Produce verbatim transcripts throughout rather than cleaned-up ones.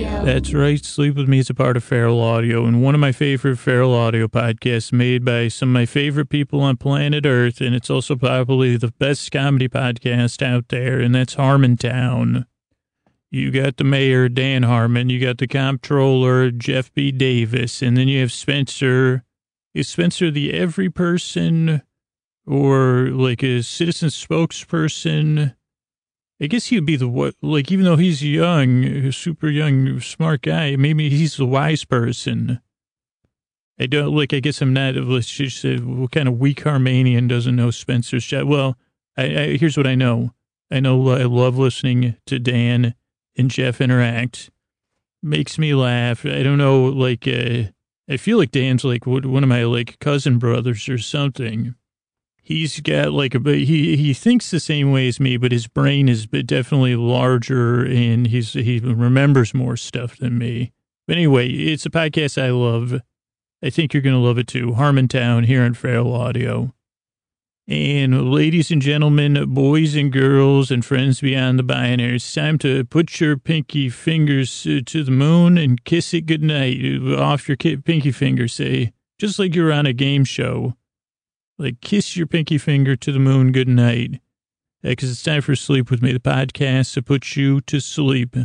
That's right. Sleep With Me is a part of Feral Audio, and one of my favorite Feral Audio podcasts made by some of my favorite people on planet Earth, and it's also probably the best comedy podcast out there, and that's Harmontown. You got the mayor, Dan Harmon, you got the comptroller, Jeff B. Davis, and then you have Spencer. Is Spencer the every person or like a citizen spokesperson? I guess he'd be the what, like, even though he's young, a super young, smart guy, maybe he's the wise person. I don't, like, I guess I'm not, let's just say, what kind of weak Harmanian doesn't know Spencer's chat? Well, I, I, here's what I know. I know I love listening to Dan and Jeff interact. Makes me laugh. I don't know, like, uh, I feel like Dan's like one of my, like, cousin brothers or something. He's got like a, he, he thinks the same way as me, but his brain is definitely larger and he's, he remembers more stuff than me. But anyway, it's a podcast I love. I think you're going to love it too. Harmontown here on Feral Audio. And ladies and gentlemen, boys and girls and friends beyond the binary, it's time to put your pinky fingers to the moon and kiss it goodnight. Off your pinky finger, say, just like you're on a game show. Like, kiss your pinky finger to the moon good night. Because it's time for Sleep With Me, the podcast to put you to sleep.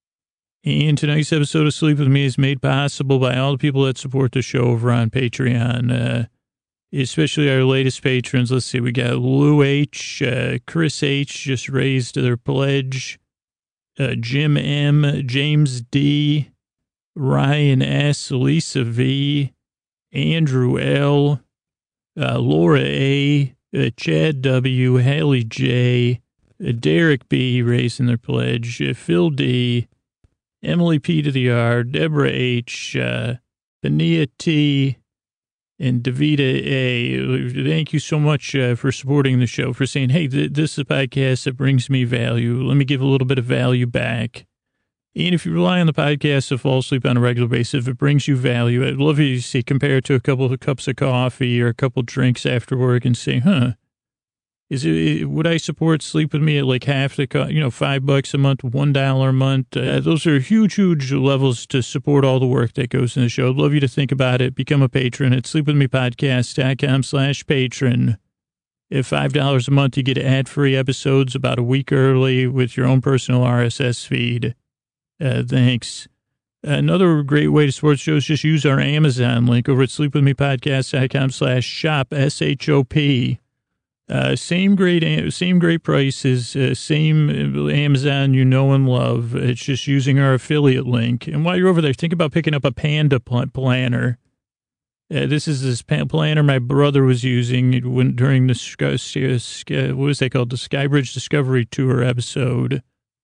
And tonight's episode of Sleep With Me is made possible by all the people that support the show over on Patreon. Uh, especially our latest patrons. Let's see, we got Lou H., uh, Chris H. just raised their pledge. Uh, Jim M., James D., Ryan S., Lisa V., Andrew L., Uh, Laura A., uh, Chad W., Haley J., uh, Derek B. raising their pledge, uh, Phil D., Emily P. to the R, Deborah H., uh, Benia T., and Davida A. Thank you so much uh, for supporting the show, for saying, hey, th- this is a podcast that brings me value. Let me give a little bit of value back. And if you rely on the podcast to fall asleep on a regular basis, if it brings you value, I'd love you to see, compare it to a couple of cups of coffee or a couple of drinks after work and say, huh, is it, would I support Sleep With Me at like half the, co- you know, five bucks a month, one dollar a month? Uh, those are huge, huge levels to support all the work that goes in the show. I'd love you to think about it. Become a patron at sleepwithmepodcast.com slash patron. At five dollars a month, you get ad-free episodes about a week early with your own personal R S S feed. Uh, thanks. Another great way to support the show is just use our Amazon link over at sleepwithmepodcast.com slash shop, S H O P. Uh, same great, same great prices, uh, same Amazon you know and love. It's just using our affiliate link. And while you're over there, think about picking up a Panda pl- planner. Uh, this is this planner my brother was using when, during the, sky, sky, what was that called? The Skybridge Discovery Tour episode.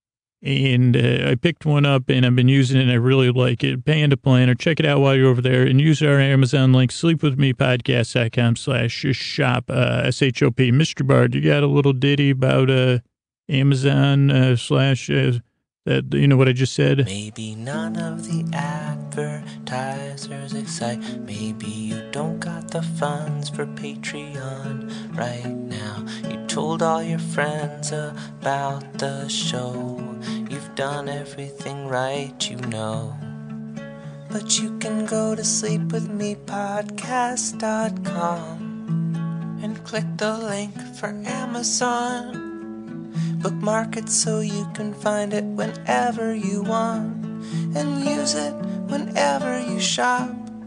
And uh, I picked one up and I've been using it and I really like it. Panda Planner. Check it out while you're over there and use our Amazon link, sleepwithmepodcast.com slash shop, uh, S H O P. Mister Bard, you got a little ditty about uh, Amazon uh, slash, uh, that, you know what I just said? Maybe none of the advertisers excite. Maybe you don't got the funds for Patreon right now. You told all your friends about the show. You've done everything right, you know. But you can go to sleep with me podcast dot com and click the link for Amazon. Bookmark it so you can find it whenever you want, and use it whenever you shop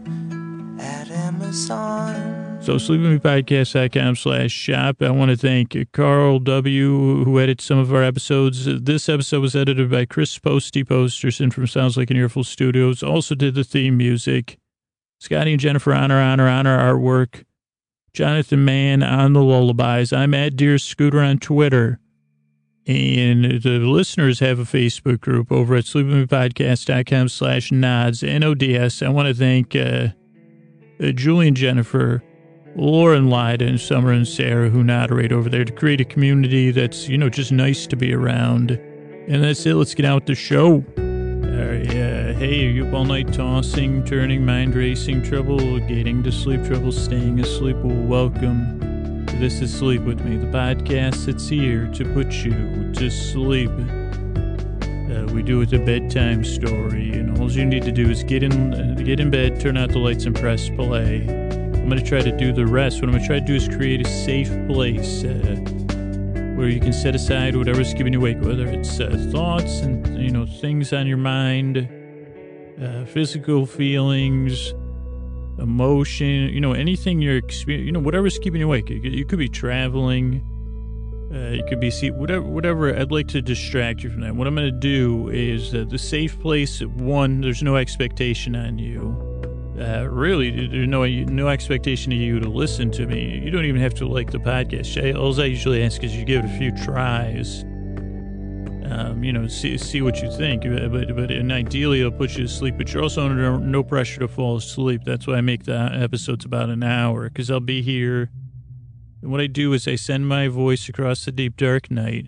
at Amazon. So sleepwithmepodcast.com slash shop. I want to thank Carl W., who edits some of our episodes. This episode was edited by Chris Posty Posterson from Sounds Like an Earful Studios. Also did the theme music. Scotty and Jennifer honor, honor, honor artwork. Jonathan Mann on the lullabies. I'm at Dear Scooter on Twitter. And the listeners have a Facebook group over at sleepwithmepodcast.com slash nods, N O D S. I want to thank uh, uh, Julie Jennifer, Lauren Lyda, and Summer and Sarah, who moderate over there to create a community that's, you know, just nice to be around. And that's it. Let's get out with the show. Uh, yeah. Hey, are you up all night tossing, turning, mind racing, trouble, getting to sleep, trouble, staying asleep? Well, welcome. This is Sleep With Me, the podcast that's here to put you to sleep. Uh, we do it a bedtime story, and all you need to do is get in, uh, get in bed, turn out the lights, and press play. I'm going to try to do the rest. What I'm going to try to do is create a safe place uh, where you can set aside whatever's keeping you awake, whether it's uh, thoughts and, you know, things on your mind, uh, physical feelings, emotion, you know, anything you're experiencing, you know, whatever's keeping you awake. You, you could be traveling. Uh, it could be see whatever. Whatever. I'd like to distract you from that. What I'm going to do is uh, the safe place. One, there's no expectation on you. Uh, really, there's no no expectation of you to listen to me. You don't even have to like the podcast. I, all I usually ask is you give it a few tries. Um, you know, see see what you think. But but and ideally, it'll put you to sleep. But you're also under no pressure to fall asleep. That's why I make the episodes about an hour, because I'll be here. And what I do is I send my voice across the deep, dark night.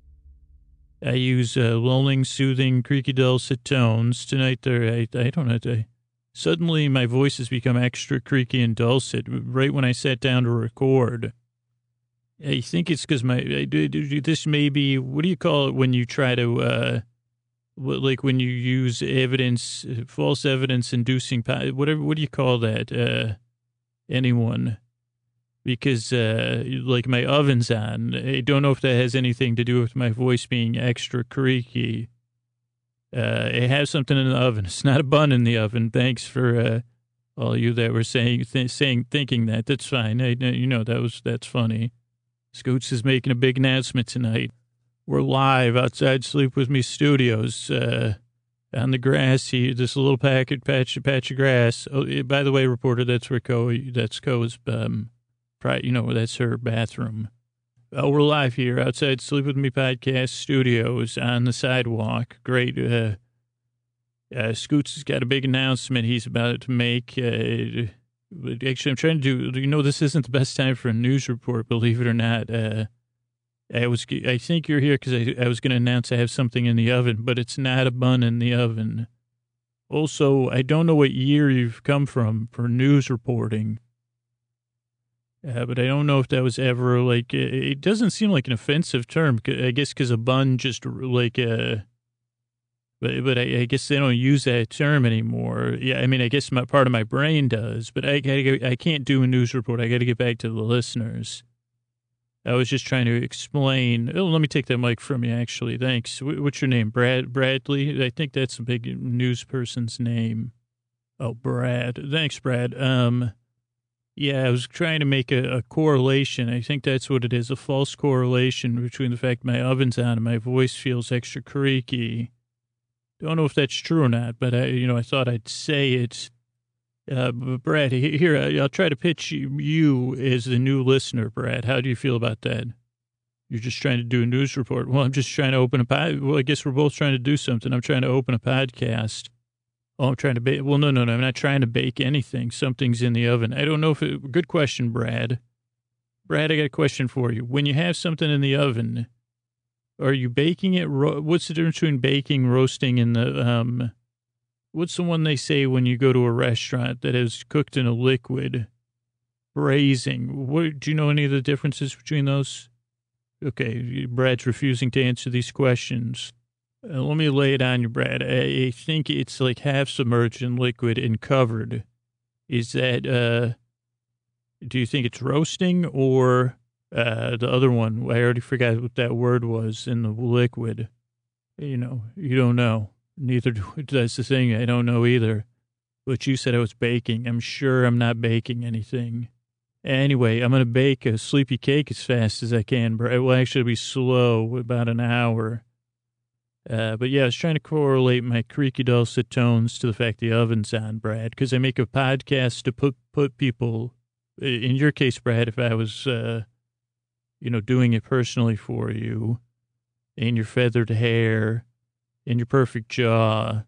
I use uh, lulling, soothing, creaky, dulcet tones. Tonight, there, I, I don't know. I, suddenly, my voice has become extra creaky and dulcet right when I sat down to record. I think it's because my, I, this may be, what do you call it when you try to, uh, like when you use evidence, false evidence inducing, whatever, what do you call that? Uh, anyone? Because, uh, like, my oven's on. I don't know if that has anything to do with my voice being extra creaky. Uh, it has something in the oven. It's not a bun in the oven. Thanks for uh, all you that were saying, th- saying, thinking that. That's fine. I, you know, that was that's funny. Scoots is making a big announcement tonight. We're live outside Sleep With Me Studios. Uh, on the grass here, this little packet patch, patch of grass. Oh, by the way, reporter, that's where Co. That's Co's. Um, You know, that's her bathroom. Oh, we're live here outside Sleep With Me podcast studios on the sidewalk. Great. Uh, uh, Scoots has got a big announcement he's about to make. Uh, actually, I'm trying to do, you know, this isn't the best time for a news report, believe it or not. Uh, I was, I think you're here because I, I was going to announce I have something in the oven, but it's not a bun in the oven. Also, I don't know what year you've come from for news reporting. Uh, but I don't know if that was ever, like, it, it doesn't seem like an offensive term, I guess, because a bun just, like, uh, but, but I, I guess they don't use that term anymore. Yeah, I mean, I guess my part of my brain does, but I gotta, I can't do a news report. I got to get back to the listeners. I was just trying to explain. Oh, let me take that mic from you, actually. Thanks. What's your name? Brad, Bradley? I think that's a big news person's name. Oh, Brad. Thanks, Brad. Um... Yeah, I was trying to make a, a correlation. I think that's what it is, a false correlation between the fact my oven's on and my voice feels extra creaky. Don't know if that's true or not, but I, you know, I thought I'd say it. Uh, but Brad, here, I'll try to pitch you as the new listener, Brad. How do you feel about that? You're just trying to do a news report. Well, I'm just trying to open a pod. Well, I guess we're both trying to do something. I'm trying to open a podcast. Oh, I'm trying to bake. Well, no, no, no. I'm not trying to bake anything. Something's in the oven. I don't know if it, good question, Brad. Brad, I got a question for you. When you have something in the oven, are you baking it? Ro- what's the difference between baking, roasting, and the, um, what's the one they say when you go to a restaurant that is cooked in a liquid? Braising. What, do you know any of the differences between those? Okay. Brad's refusing to answer these questions. Uh, let me lay it on you, Brad. I, I think it's like half submerged in liquid and covered. Is that, uh, do you think it's roasting or uh, the other one? I already forgot what that word was in the liquid. You know, you don't know. Neither do, that's the thing. I don't know either. But you said I was baking. I'm sure I'm not baking anything. Anyway, I'm going to bake a sleepy cake as fast as I can, Brad. It will actually be slow, about an hour. Uh, but yeah, I was trying to correlate my creaky dulcet tones to the fact the oven's on, Brad, because I make a podcast to put, put people, in your case, Brad, if I was, uh, you know, doing it personally for you, and your feathered hair, and your perfect jaw,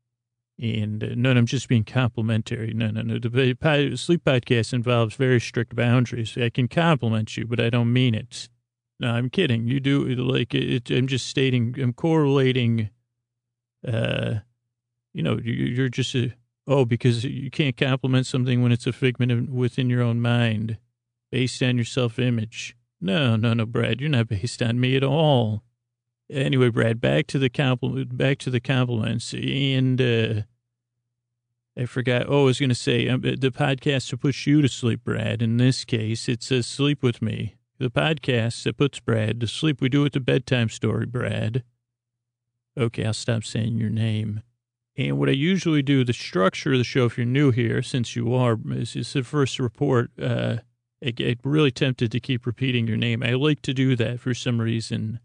and uh, no, I'm just being complimentary. No, no, no. The pod, sleep podcast involves very strict boundaries. I can compliment you, but I don't mean it. No, I'm kidding. You do, like, it, I'm just stating, I'm correlating, uh, you know, you, you're just, a, oh, because you can't compliment something when it's a figment of, within your own mind, based on your self-image. No, no, no, Brad, you're not based on me at all. Anyway, Brad, back to the compliment, back to the compliments. And, uh, I forgot. Oh, I was going to say um, the podcast to put you to sleep, Brad. In this case, it says Sleep With Me. The podcast that puts Brad to sleep. We do it the bedtime story, Brad. Okay, I'll stop saying your name. And what I usually do, the structure of the show, if you're new here, since you are, is, is the first report. Uh, I get really tempted to keep repeating your name. I like to do that for some reason.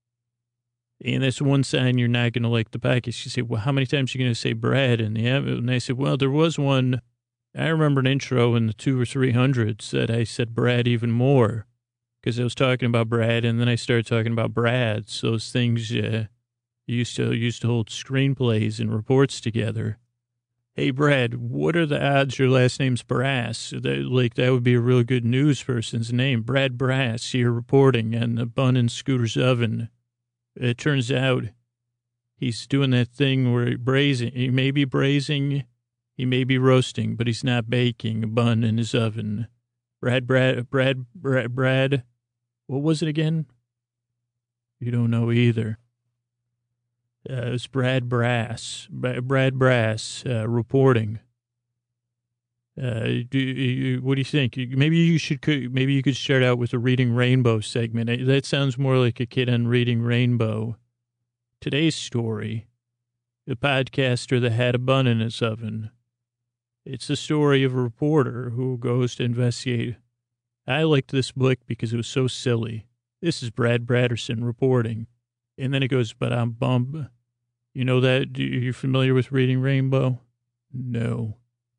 And that's one sign you're not going to like the podcast. You say, well, how many times are you going to say Brad? And, yeah, and I said, well, there was one. I remember an intro in the two or three hundreds that I said Brad even more because I was talking about Brad. And then I started talking about Brads. Those things uh, used to used to hold screenplays and reports together. Hey, Brad, what are the odds your last name's Brass? That, like, that would be a real good news person's name. Brad Brass here reporting on the Bun and Scooter's oven. It turns out he's doing that thing where he braising. He may be braising, he may be roasting, but he's not baking a bun in his oven. Brad, Brad, Brad, Brad, Brad. What was it again? You don't know either. Uh, it's Brad Brass. Brad Brass uh, reporting. Uh, do you, what do you think? Maybe you should. Maybe you could start out with a Reading Rainbow segment. That sounds more like a kid on Reading Rainbow. Today's story: the podcaster that had a bun in his oven. It's the story of a reporter who goes to investigate. I liked this book because it was so silly. This is Brad Braderson reporting, and then it goes, "But I'm bummed." You know that? Are you familiar with Reading Rainbow? No.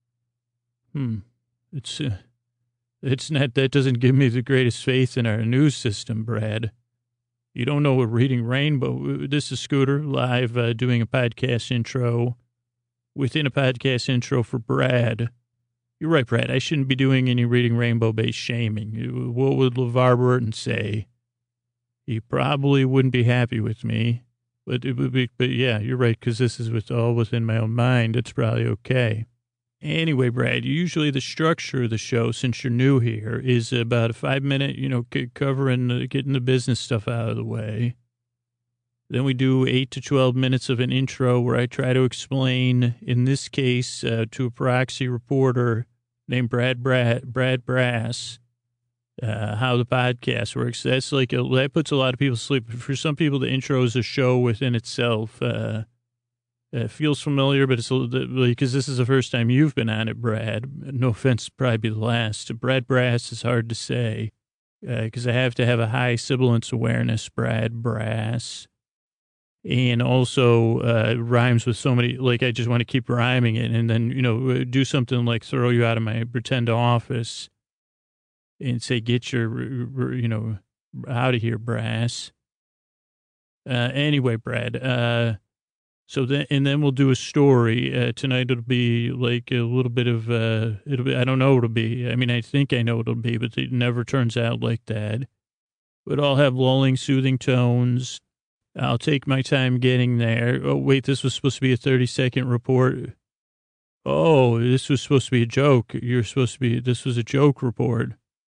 Hmm. It's, uh, it's not, that doesn't give me the greatest faith in our news system, Brad. You don't know what Reading Rainbow, this is Scooter live uh, doing a podcast intro within a podcast intro for Brad. You're right, Brad. I shouldn't be doing any Reading Rainbow-based shaming. What would LeVar Burton say? He probably wouldn't be happy with me. But, it would be, but yeah, you're right, because this is with, all within my own mind. It's probably okay. Anyway, Brad, usually the structure of the show, since you're new here, is about a five-minute, you know, c- covering, uh, getting the business stuff out of the way. Then we do eight to twelve minutes of an intro where I try to explain, in this case, uh, to a proxy reporter named Brad Brad, Brad Brass, uh, how the podcast works. That's like, a, that puts a lot of people to sleep. For some people, the intro is a show within itself. Uh, It feels familiar, but it's a little bit, because this is the first time you've been on it, Brad. No offense, probably be the last. Brad Brass is hard to say because uh, I have to have a high sibilance awareness, Brad Brass. And also uh, rhymes with so many, like I just want to keep rhyming it and then, you know, do something like throw you out of my pretend office and say, get your, you know, out of here, Brass. Uh, anyway, Brad, uh, So then, and then we'll do a story. Uh, tonight it'll be like a little bit of, uh, it'll be, I don't know what it'll be. I mean, I think I know what it'll be, but it never turns out like that. But I'll have lulling, soothing tones. I'll take my time getting there. Oh, wait, this was supposed to be a thirty second report. Oh, this was supposed to be a joke. You're supposed to be, this was a joke report.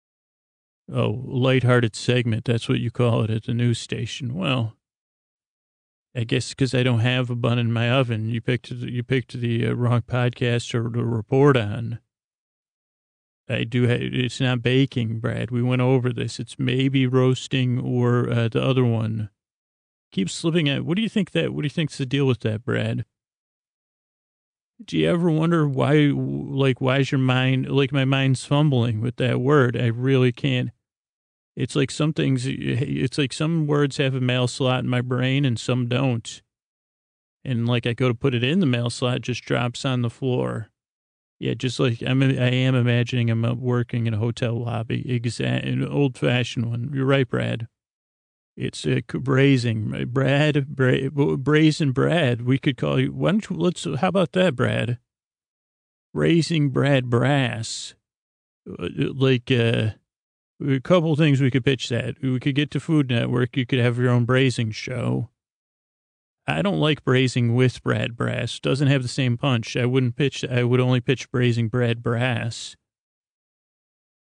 Oh, lighthearted segment. That's what you call it at the news station. Well, I guess because I don't have a bun in my oven, you picked you picked the uh, wrong podcast to, to report on. I do. Ha- it's not baking, Brad. We went over this. It's maybe roasting or uh, the other one. Keep slipping at. What do you think that? What do you think's the deal with that, Brad? Do you ever wonder why? Like, why is your mind like my mind's fumbling with that word? I really can't. It's like some things, it's like some words have a mail slot in my brain and some don't. And like I go to put it in the mail slot, it just drops on the floor. Yeah, just like I'm, I am imagining I'm working in a hotel lobby, exact, an old fashioned one. You're right, Brad. It's uh, braising, Brad, bra- brazen Brad. We could call you, why don't you, let's, how about that, Brad? Raising Brad Brass. Like, uh, a couple of things we could pitch that. We could get to Food Network. You could have your own braising show. I don't like braising with Brad Brass. Doesn't have the same punch. I wouldn't pitch. I would only pitch braising Brad Brass.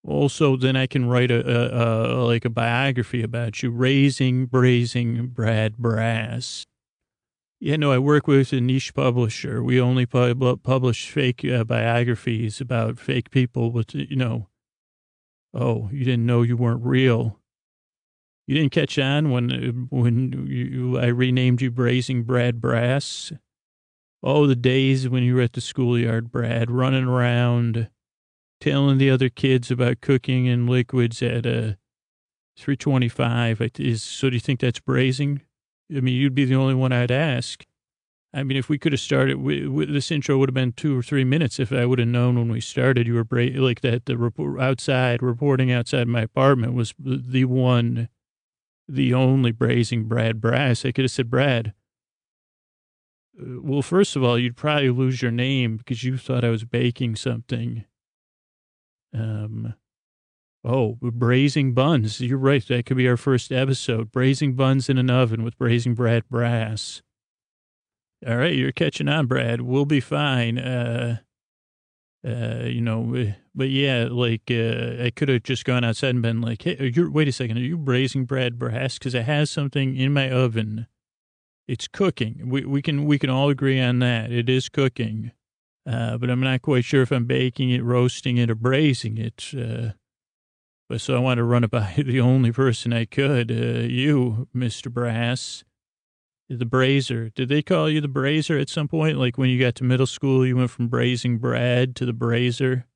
Also, then I can write a, a, a like a biography about you, Raising Brazing Brad Brass. Yeah, no, I work with a niche publisher. We only pub- publish fake uh, biographies about fake people with, you know, oh, you didn't know you weren't real. You didn't catch on when when you, I renamed you Brazing Brad Brass? Oh, the days when you were at the schoolyard, Brad, running around, telling the other kids about cooking and liquids at uh, three twenty-five. Is, so do you think that's brazing? I mean, you'd be the only one I'd ask. I mean, if we could have started, we, we, this intro would have been two or three minutes if I would have known when we started you were bra- like that. The report outside, reporting outside my apartment was the one, the only brazing Brad Brass. I could have said, Brad, uh, well, first of all, you'd probably lose your name because you thought I was baking something. Um, oh, braising buns. You're right. That could be our first episode. Braising buns in an oven with Brazing Brad Brass. All right, you're catching on, Brad. We'll be fine. Uh, uh, you know, but yeah, like, uh, I could have just gone outside and been like, hey, you're, wait a second, are you Brazing Brad Brass? Because I have something in my oven. It's cooking. We, we can, we can all agree on that. It is cooking. Uh, but I'm not quite sure if I'm baking it, roasting it, or braising it. Uh, but so I want to run it by the only person I could, uh, you, Mister Brass. The Brazer. Did they call you the Brazer at some point? Like when you got to middle school, you went from Brazing Brad to the Brazer?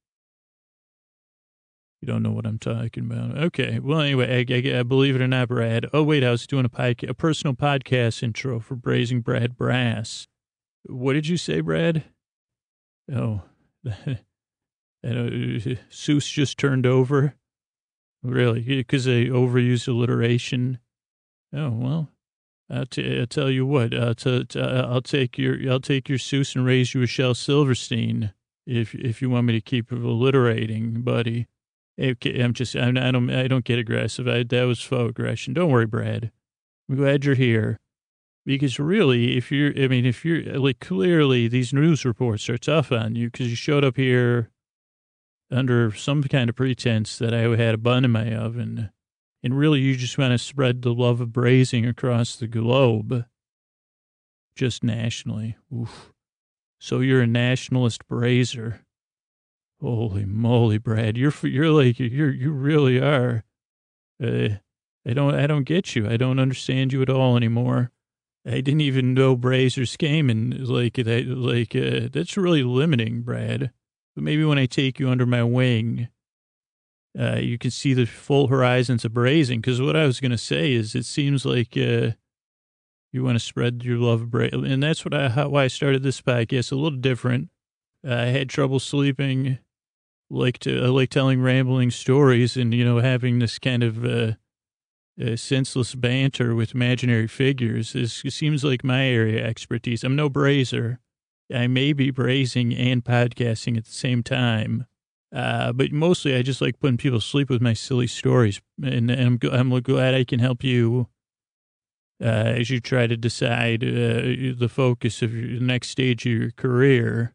You don't know what I'm talking about. Okay. Well, anyway, I, I, I believe it or not, Brad. Oh, wait, I was doing a, podca- a personal podcast intro for Brazing Brad Brass. What did you say, Brad? Oh, and, uh, Seuss just turned over? Really? Because they overused alliteration? Oh, well. I'll, t- I'll tell you what. I'll, t- t- I'll take your I'll take your Seuss and raise you a Shel Silverstein if if you want me to keep alliterating, buddy. Okay, I'm just I'm, I don't I don't get aggressive. I, that was faux aggression. Don't worry, Brad. I'm glad you're here because really, if you're I mean, if you're like clearly these news reports are tough on you because you showed up here under some kind of pretense that I had a bun in my oven. And really, you just want to spread the love of brazing across the globe, just nationally. Oof. So you're a nationalist brazier. Holy moly, Brad! You're you're like you're you really are. Uh, I don't I don't get you. I don't understand you at all anymore. I didn't even know brazers came and like that. Like uh, that's really limiting, Brad. But maybe when I take you under my wing. Uh, you can see the full horizons of brazing. Because what I was going to say is it seems like uh, you want to spread your love of brazing. And that's what I, how, why I started this podcast. A little different. Uh, I had trouble sleeping, like to, I like telling rambling stories and, you know, having this kind of uh, uh, senseless banter with imaginary figures. This, it seems like my area of expertise. I'm no brazer. I may be brazing and podcasting at the same time. Uh, but mostly I just like putting people to sleep with my silly stories. And, and I'm, I'm glad I can help you uh, as you try to decide uh, the focus of your next stage of your career.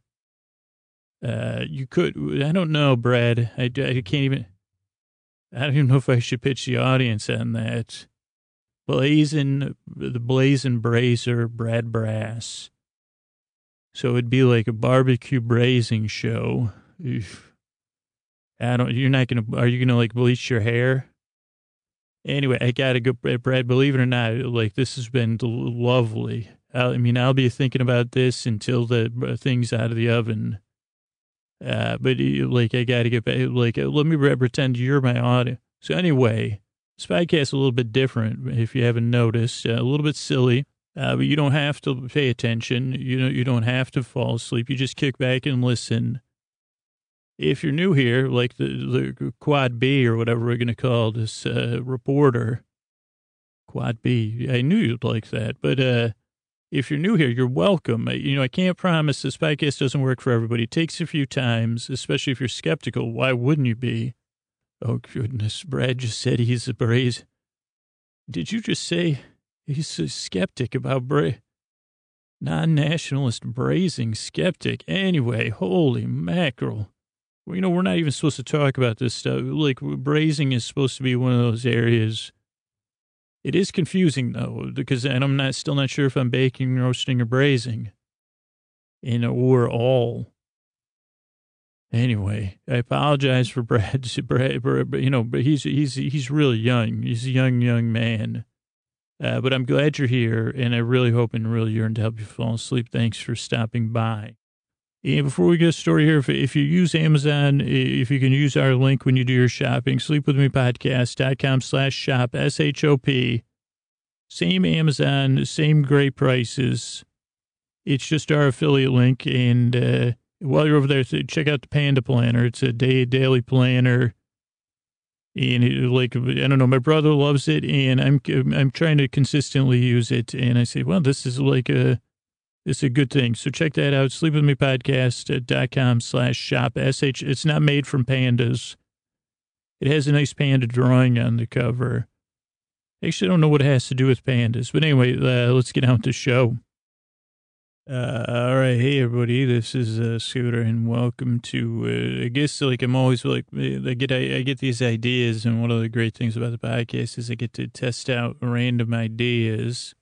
Uh, you could, I don't know, Brad. I, I can't even, I don't even know if I should pitch the audience on that. Blazing, the Blazing Brazer, Brad Brass. So it'd be like a barbecue brazing show. Oof. I don't, you're not going to, are you going to like bleach your hair? Anyway, I got to go, Brad, believe it or not, like this has been lovely. I mean, I'll be thinking about this until the thing's out of the oven. Uh, but like, I got to get back, like, let me pretend you're my audience. So anyway, this podcast is a little bit different, if you haven't noticed, uh, a little bit silly, uh, but you don't have to pay attention. You know, you don't have to fall asleep. You just kick back and listen. If you're new here, like the, the Quad B or whatever we're going to call this uh, reporter, Quad B, I knew you'd like that. But uh, if you're new here, you're welcome. You know, I can't promise this podcast doesn't work for everybody. It takes a few times, especially if you're skeptical. Why wouldn't you be? Oh, goodness. Brad just said he's a braze. Did you just say he's a skeptic about bra? Non-nationalist brazing skeptic. Anyway, holy mackerel. Well, you know, we're not even supposed to talk about this stuff. Like, braising is supposed to be one of those areas. It is confusing, though, because and I'm not still not sure if I'm baking, roasting, or braising. And, or all. Anyway, I apologize for Brad, Brad, Brad you know, but he's, he's, he's really young. He's a young, young man. Uh, but I'm glad you're here, and I really hope and really yearn to help you fall asleep. Thanks for stopping by. And before we get a story here, if, if you use Amazon, if you can use our link when you do your shopping, sleepwithmepodcast.com slash shop, S H O P. Same Amazon, same great prices. It's just our affiliate link. And uh, while you're over there, check out the Panda Planner. It's a day daily planner. And it, like, I don't know, my brother loves it, and I'm I'm trying to consistently use it. And I say, well, this is like a... It's a good thing. So check that out. Sleepwithmepodcast.com slash shop. S H. It's not made from pandas. It has a nice panda drawing on the cover. Actually, I don't know what it has to do with pandas. But anyway, uh, let's get on with the show. Uh, all right. Hey, everybody. This is uh, Scooter, and welcome to, uh, I guess, like, I'm always like, I get, I, I get these ideas, and one of the great things about the podcast is I get to test out random ideas.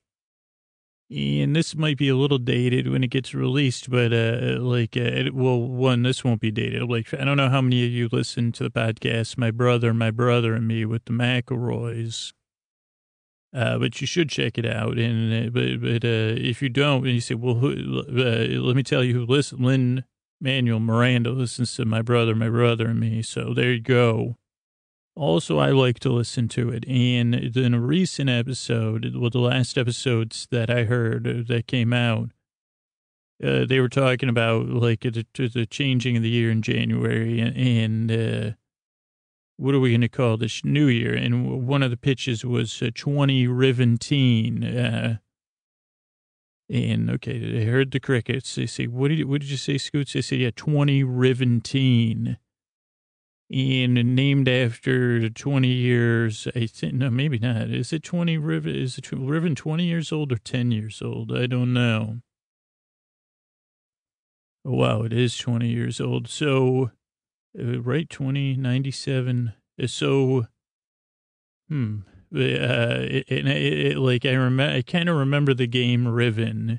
And this might be a little dated when it gets released, but, uh, like, uh, it, well, one, this won't be dated. Like, I don't know how many of you listen to the podcast, my brother, my brother and me with the McElroys. Uh, but you should check it out. And, uh, but, but, uh, if you don't, and you say, well, who, uh, let me tell you who listens, Lin-Manuel Miranda listens to my brother, my brother and me. So there you go. Also, I like to listen to it. And in a recent episode, well, the last episodes that I heard that came out, uh, they were talking about, like, the, the changing of the year in January. And, and uh, what are we going to call this new year? And one of the pitches was uh, twenty Riventine. Uh, and, okay, I heard the crickets. They say, what did you, what did you say, Scoots? They said, yeah, twenty Riventine. And named after twenty years, I think, no, maybe not. Is it twenty Riven? Is it Riven twenty years old or ten years old? I don't know. Oh, wow, it is twenty years old. So, uh, right, twenty ninety-seven. So, hmm, uh, it, it, it, like, I remember, I kind of remember the game Riven.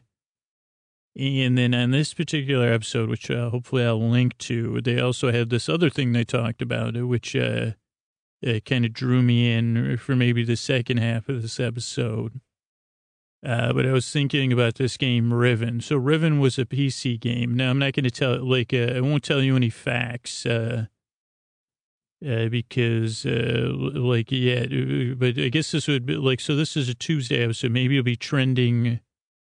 And then on this particular episode, which uh, hopefully I'll link to, they also had this other thing they talked about, which uh, uh, kind of drew me in for maybe the second half of this episode. Uh, but I was thinking about this game, Riven. So Riven was a P C game. Now, I'm not going to tell, like, uh, I won't tell you any facts uh, uh, because, uh, like, yeah, but I guess this would be, like, so this is a Tuesday episode. Maybe it'll be trending...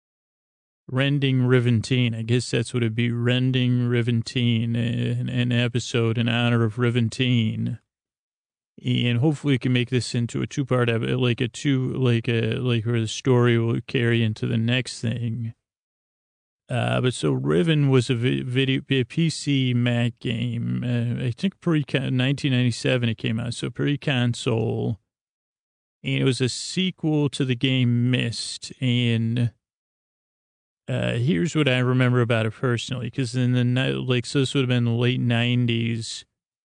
Rending Riventine. I guess that's what it'd be. Rending Riventine, an, an episode in honor of Riventine. And hopefully we can make this into a two-part, like a two, like a, like where the story will carry into the next thing. Uh, but so Riven was a video, a P C Mac game. Uh, I think pre nineteen ninety-seven it came out. So pre-console. And it was a sequel to the game Myst. And Uh, here's what I remember about it personally, because in the night, like, so this would have been the late nineties.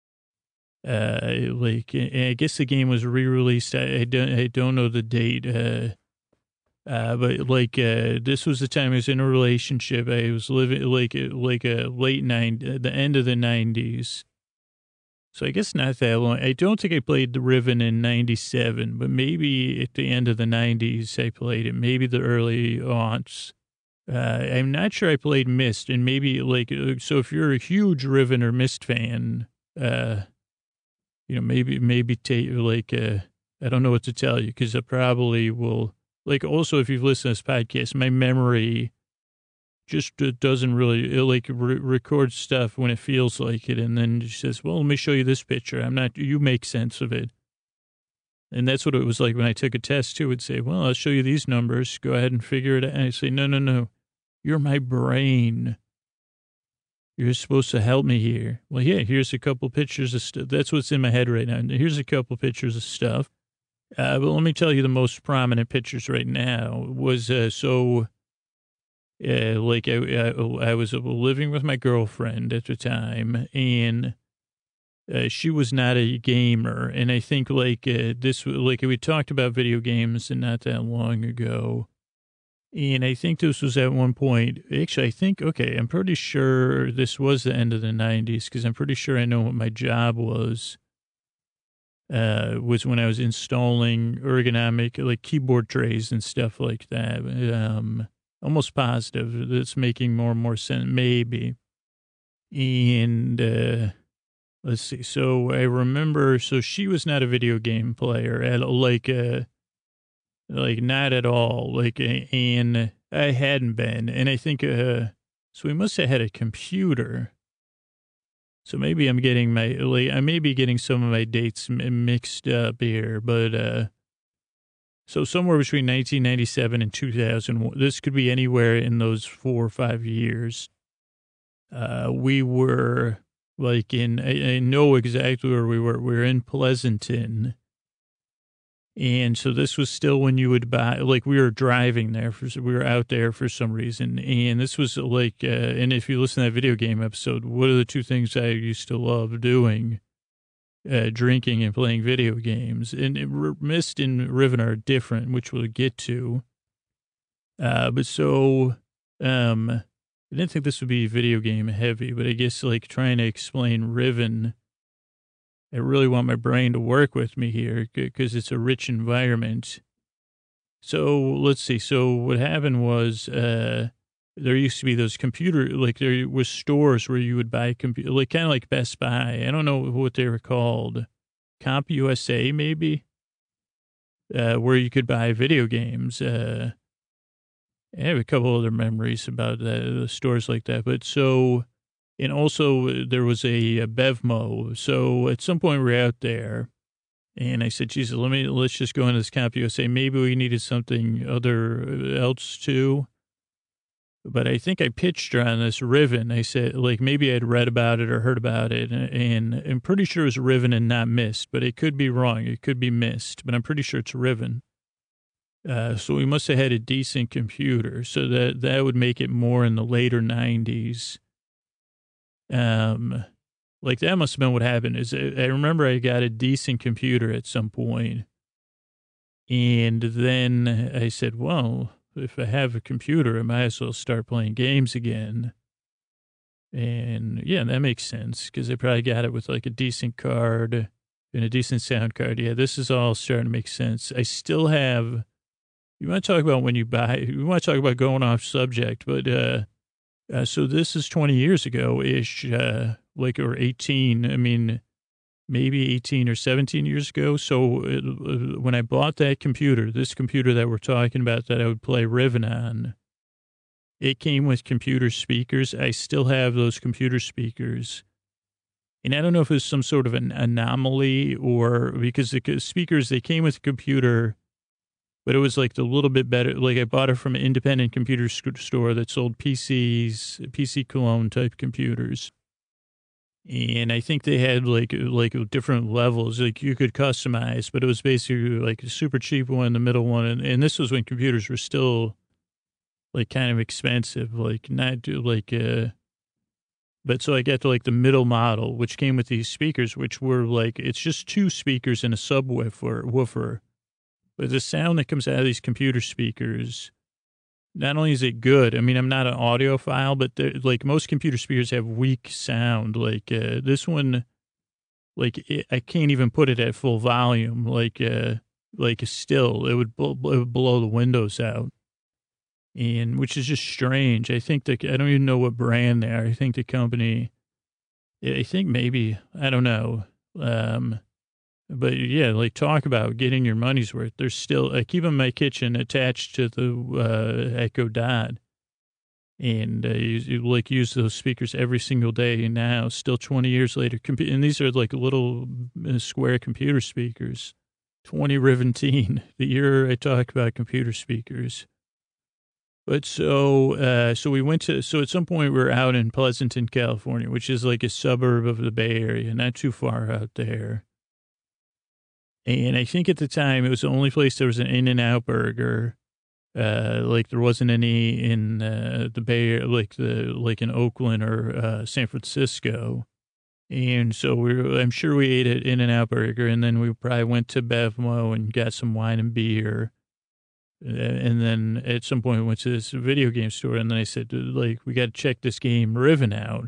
Uh, like, I guess the game was re-released. I, I don't, I don't know the date. Uh, uh, but like, uh, this was the time I was in a relationship. I was living like, like a late nineties, the end of the nineties. So I guess not that long. I don't think I played the Riven in ninety-seven, but maybe at the end of the nineties I played it. Maybe the early aughts. Uh, I'm not sure I played Myst, and maybe, like, so if you're a huge Riven or Myst fan, uh, you know, maybe, maybe take, like, uh, I don't know what to tell you, because I probably will, like, also, if you've listened to this podcast, my memory just uh, doesn't really, it, like, re- records stuff when it feels like it, and then it says, well, let me show you this picture. I'm not, you make sense of it. And that's what it was like when I took a test, too. It would say, well, I'll show you these numbers. Go ahead and figure it out. And I say, no, no, no. You're my brain. You're supposed to help me here. Well, yeah, here's a couple pictures of stuff. That's what's in my head right now. Here's a couple pictures of stuff. Uh, but let me tell you the most prominent pictures right now was, uh, so, uh, like, I, I, I was living with my girlfriend at the time, and uh, she was not a gamer. And I think like uh, this, like we talked about video games and not that long ago. And I think this was at one point, actually, I think, okay, I'm pretty sure this was the end of the nineties because I'm pretty sure I know what my job was. Uh, was when I was installing ergonomic, like keyboard trays and stuff like that. Um, almost positive that's making more and more sense, maybe. And uh, let's see. So I remember, so she was not a video game player at like, uh, like not at all. Like, and I hadn't been. And I think, uh, so we must have had a computer. So maybe I'm getting my, like, I may be getting some of my dates mixed up here, but, uh, so somewhere between nineteen ninety-seven and two thousand, this could be anywhere in those four or five years. Uh, we were like in, I, I know exactly where we were. We were in Pleasanton. And so this was still when you would buy, like we were driving there, for, we were out there for some reason. And this was like, uh, and if you listen to that video game episode, what are the two things I used to love doing? Uh, drinking and playing video games. And it, Mist and Riven are different, which we'll get to. Uh, but so, um, I didn't think this would be video game heavy, but I guess like trying to explain Riven, I really want my brain to work with me here because it's a rich environment. So let's see. So what happened was, uh, there used to be those computer, like there was stores where you would buy computer, like kind of like Best Buy. I don't know what they were called. CompUSA maybe, uh, where you could buy video games. Uh, I have a couple other memories about that, the stores like that. But so, and also there was a, a Bevmo. So at some point we were out there and I said, Jesus, let me, let's just go into this CompUSA. Maybe we needed something other else too. But I think I pitched her on this Riven. I said, like, maybe I'd read about it or heard about it. And, and I'm pretty sure it was Riven and not Mist, but it could be wrong. It could be Mist, but I'm pretty sure it's Riven. Uh, so we must have had a decent computer. So that, that would make it more in the later nineties. Um, like that must have been what happened is I, I remember I got a decent computer at some point. And then I said, well, if I have a computer, I might as well start playing games again. And yeah, that makes sense because I probably got it with like a decent card and a decent sound card. Yeah, this is all starting to make sense. I still have, you want to talk about when you buy, you want to talk about going off subject, but, uh, uh so this is twenty years ago ish, uh, like, or eighteen. I mean, maybe eighteen or seventeen years ago. So it, uh, when I bought that computer, this computer that we're talking about that I would play Riven on, it came with computer speakers. I still have those computer speakers. And I don't know if it was some sort of an anomaly or because the speakers, they came with a computer, but it was like a little bit better. Like I bought it from an independent computer store that sold P Cs, P C clone type computers. And I think they had like like different levels, like you could customize, but it was basically like a super cheap one, the middle one, and, and this was when computers were still like kind of expensive, like not like uh. But so I got to like the middle model, which came with these speakers, which were like it's just two speakers and a subwoofer, woofer, but the sound that comes out of these computer speakers. Not only is it good, I mean, I'm not an audiophile, but like most computer speakers have weak sound. Like uh, this one, like it, I can't even put it at full volume. Like, uh, like still, it would, bl- it would blow the windows out, and which is just strange. I think that I don't even know what brand they are. I think the company, I think maybe I don't know. Um, But yeah, like talk about getting your money's worth. There's still, I keep them in my kitchen attached to the uh, Echo Dot. And uh, you, you like use those speakers every single day now, still twenty years later. And these are like little uh, square computer speakers. twenty Riventeen, the year I talked about computer speakers. But so, uh, so we went to, so at some point we were out in Pleasanton, California, which is like a suburb of the Bay Area, not too far out there. And I think at the time it was the only place there was an In-N-Out burger. Uh, like there wasn't any in uh, the Bay Area, like the like in Oakland or uh, San Francisco. And so we were, I'm sure we ate at In-N-Out Burger, and then we probably went to Bevmo and got some wine and beer. Uh, And then at some point we went to this video game store, and then I said, like, we got to check this game Riven out.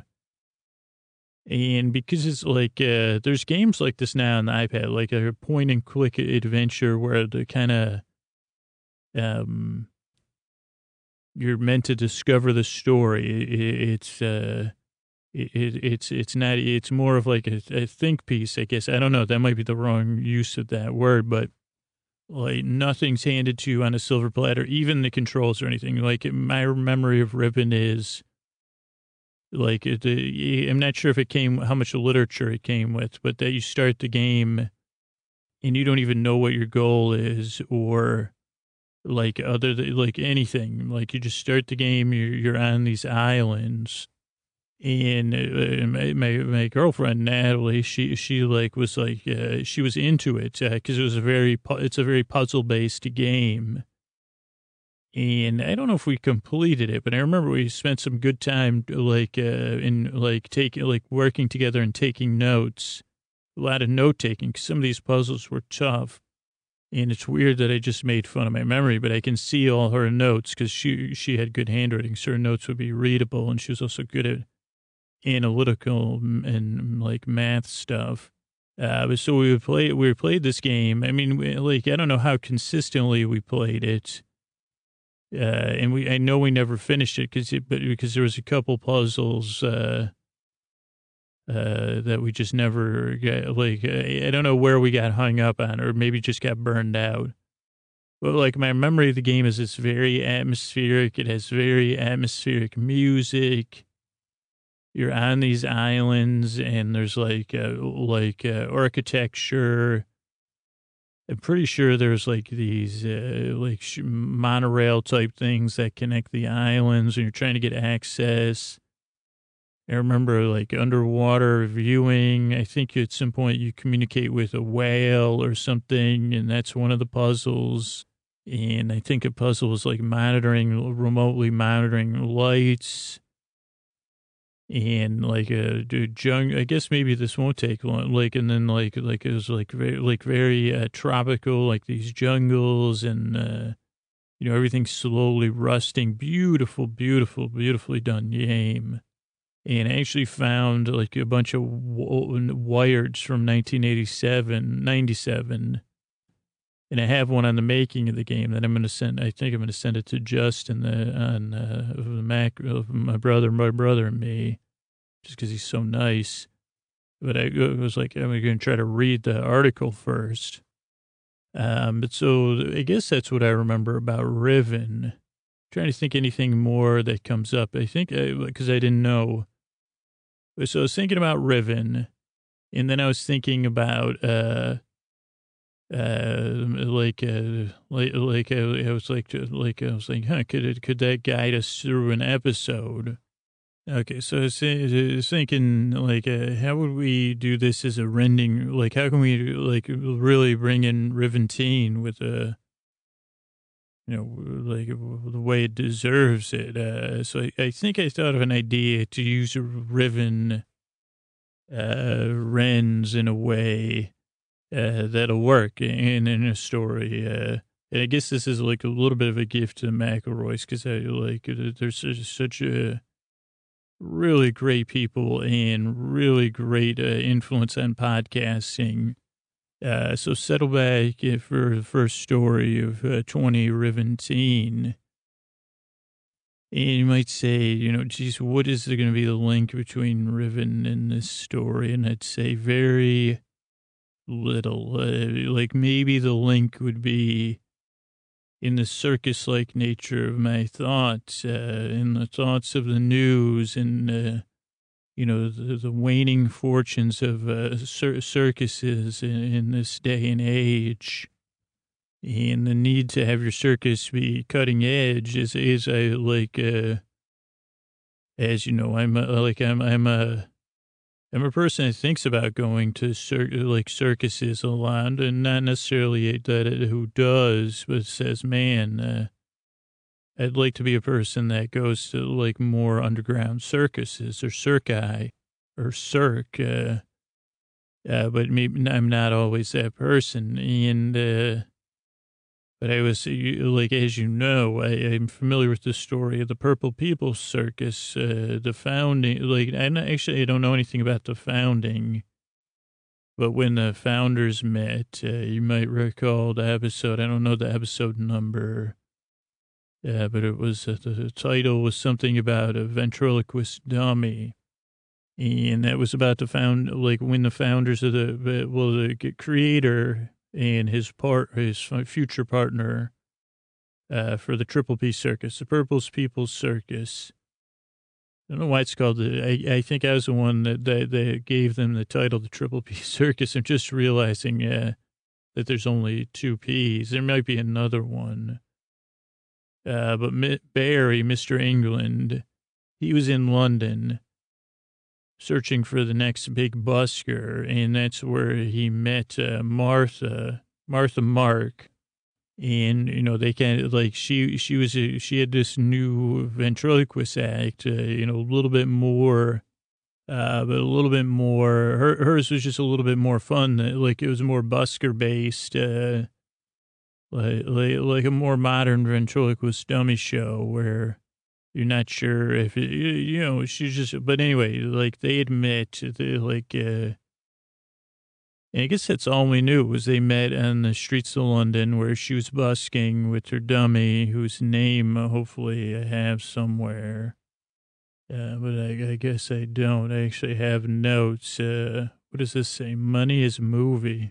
And because it's like, uh, there's games like this now on the iPad, like a point and click adventure where the kind of, um, you're meant to discover the story. It, it's, uh, it, it, it's, it's not, it's more of like a, a think piece, I guess. I don't know. That might be the wrong use of that word, but like nothing's handed to you on a silver platter, even the controls or anything. Like my memory of Riven is, like, it, uh, I'm not sure if it came, how much literature it came with, but that you start the game and you don't even know what your goal is, or like other, like anything. Like you just start the game, you're, you're on these islands. And uh, my, my my girlfriend Natalie, she she like was like uh, she was into it because uh, it was a very pu- it's a very puzzle based game. And I don't know if we completed it, but I remember we spent some good time, like, uh, in, like, taking, like, working together and taking notes. A lot of note taking, because some of these puzzles were tough. And it's weird that I just made fun of my memory, but I can see all her notes, because she, she had good handwriting, so her notes would be readable, and she was also good at analytical and, like, math stuff. Uh, so we would play, we played this game. I mean, we, like, I don't know how consistently we played it. Uh, and we, I know we never finished it because, but because there was a couple puzzles, uh, uh, that we just never got, like, I, I don't know where we got hung up on, or maybe just got burned out. But like my memory of the game is it's very atmospheric. It has very atmospheric music. You're on these islands and there's like, uh, like, uh, architecture. I'm pretty sure there's like these uh, like sh- monorail type things that connect the islands, and you're trying to get access. I remember like underwater viewing. I think at some point you communicate with a whale or something, and that's one of the puzzles. And I think a puzzle is like monitoring, remotely monitoring lights. And like a dude, jung, I guess maybe this won't take long. Like, and then like, like it was like very, like very uh, tropical, like these jungles, and uh, you know, everything slowly rusting. Beautiful, beautiful, beautifully done game. And I actually found like a bunch of w- wires from nineteen eighty-seven, ninety-seven. And I have one on the making of the game that I'm going to send. I think I'm going to send it to Justin the, on uh, the Mac of my brother, my brother and me, just because he's so nice. But I was like, I'm going to try to read the article first. Um, but so I guess that's what I remember about Riven. I'm trying to think anything more that comes up. I think because I, I didn't know. So I was thinking about Riven, and then I was thinking about. Uh, Uh, like, uh, like, like, I, I was like, like, I was like, huh, could it, could that guide us through an episode? Okay, so I was, I was thinking, like, uh, how would we do this as a rending? Like, how can we, like, really bring in Riventine with a, you know, like, the way it deserves it? Uh, so I, I think I thought of an idea to use Riven, uh, Wrens in a way. Uh, that'll work in, in a story. Uh, and I guess this is like a little bit of a gift to McElroy's because I like there's such, such a really great people and really great uh, influence on podcasting. Uh, so settle back for the first story of uh, twenty Riventine. And you might say, you know, geez, what is going to be the link between Riven and this story? And I'd say very little. Uh, like maybe the link would be in the circus-like nature of my thoughts, uh, in the thoughts of the news, and uh, you know the, the waning fortunes of uh, cir- circuses in, in this day and age, and the need to have your circus be cutting edge. Is is I like, uh, as you know, I'm a, like I'm I'm a. I'm a person that thinks about going to cir- like circuses a lot, and not necessarily that it, who does, but says, man, uh, I'd like to be a person that goes to like more underground circuses or circi. or Cirque, uh, uh, but maybe I'm not always that person. And, uh, but I was, like, as you know, I, I'm familiar with the story of the Purple People Circus, uh, the founding, like, I actually I don't know anything about the founding, but when the founders met, uh, you might recall the episode, I don't know the episode number, uh, but it was, uh, the title was something about a ventriloquist dummy. And that was about the found, like when the founders of the, well, the creator and his part, his future partner, uh, for the Triple P Circus, the Purple People's Circus. I don't know why it's called the, I, I think I was the one that, that, that gave them the title, the Triple P Circus. I'm just realizing, uh, that there's only two P's. There might be another one. Uh, but Barry, Mister England, he was in London searching for the next big busker, and that's where he met uh, Martha, Martha Mark, and you know they kind of like she she was a, she had this new ventriloquist act, uh, you know, a little bit more, uh, but a little bit more. Her hers was just a little bit more fun, like it was more busker based, uh, like like like a more modern ventriloquist dummy show where you're not sure if, it, you know, she's just, but anyway, like they admit, they like, uh, and I guess that's all we knew was they met on the streets of London where she was busking with her dummy, whose name uh, hopefully I have somewhere. Uh, but I, I guess I don't. I actually have notes. Uh, what does this say? Money is movie.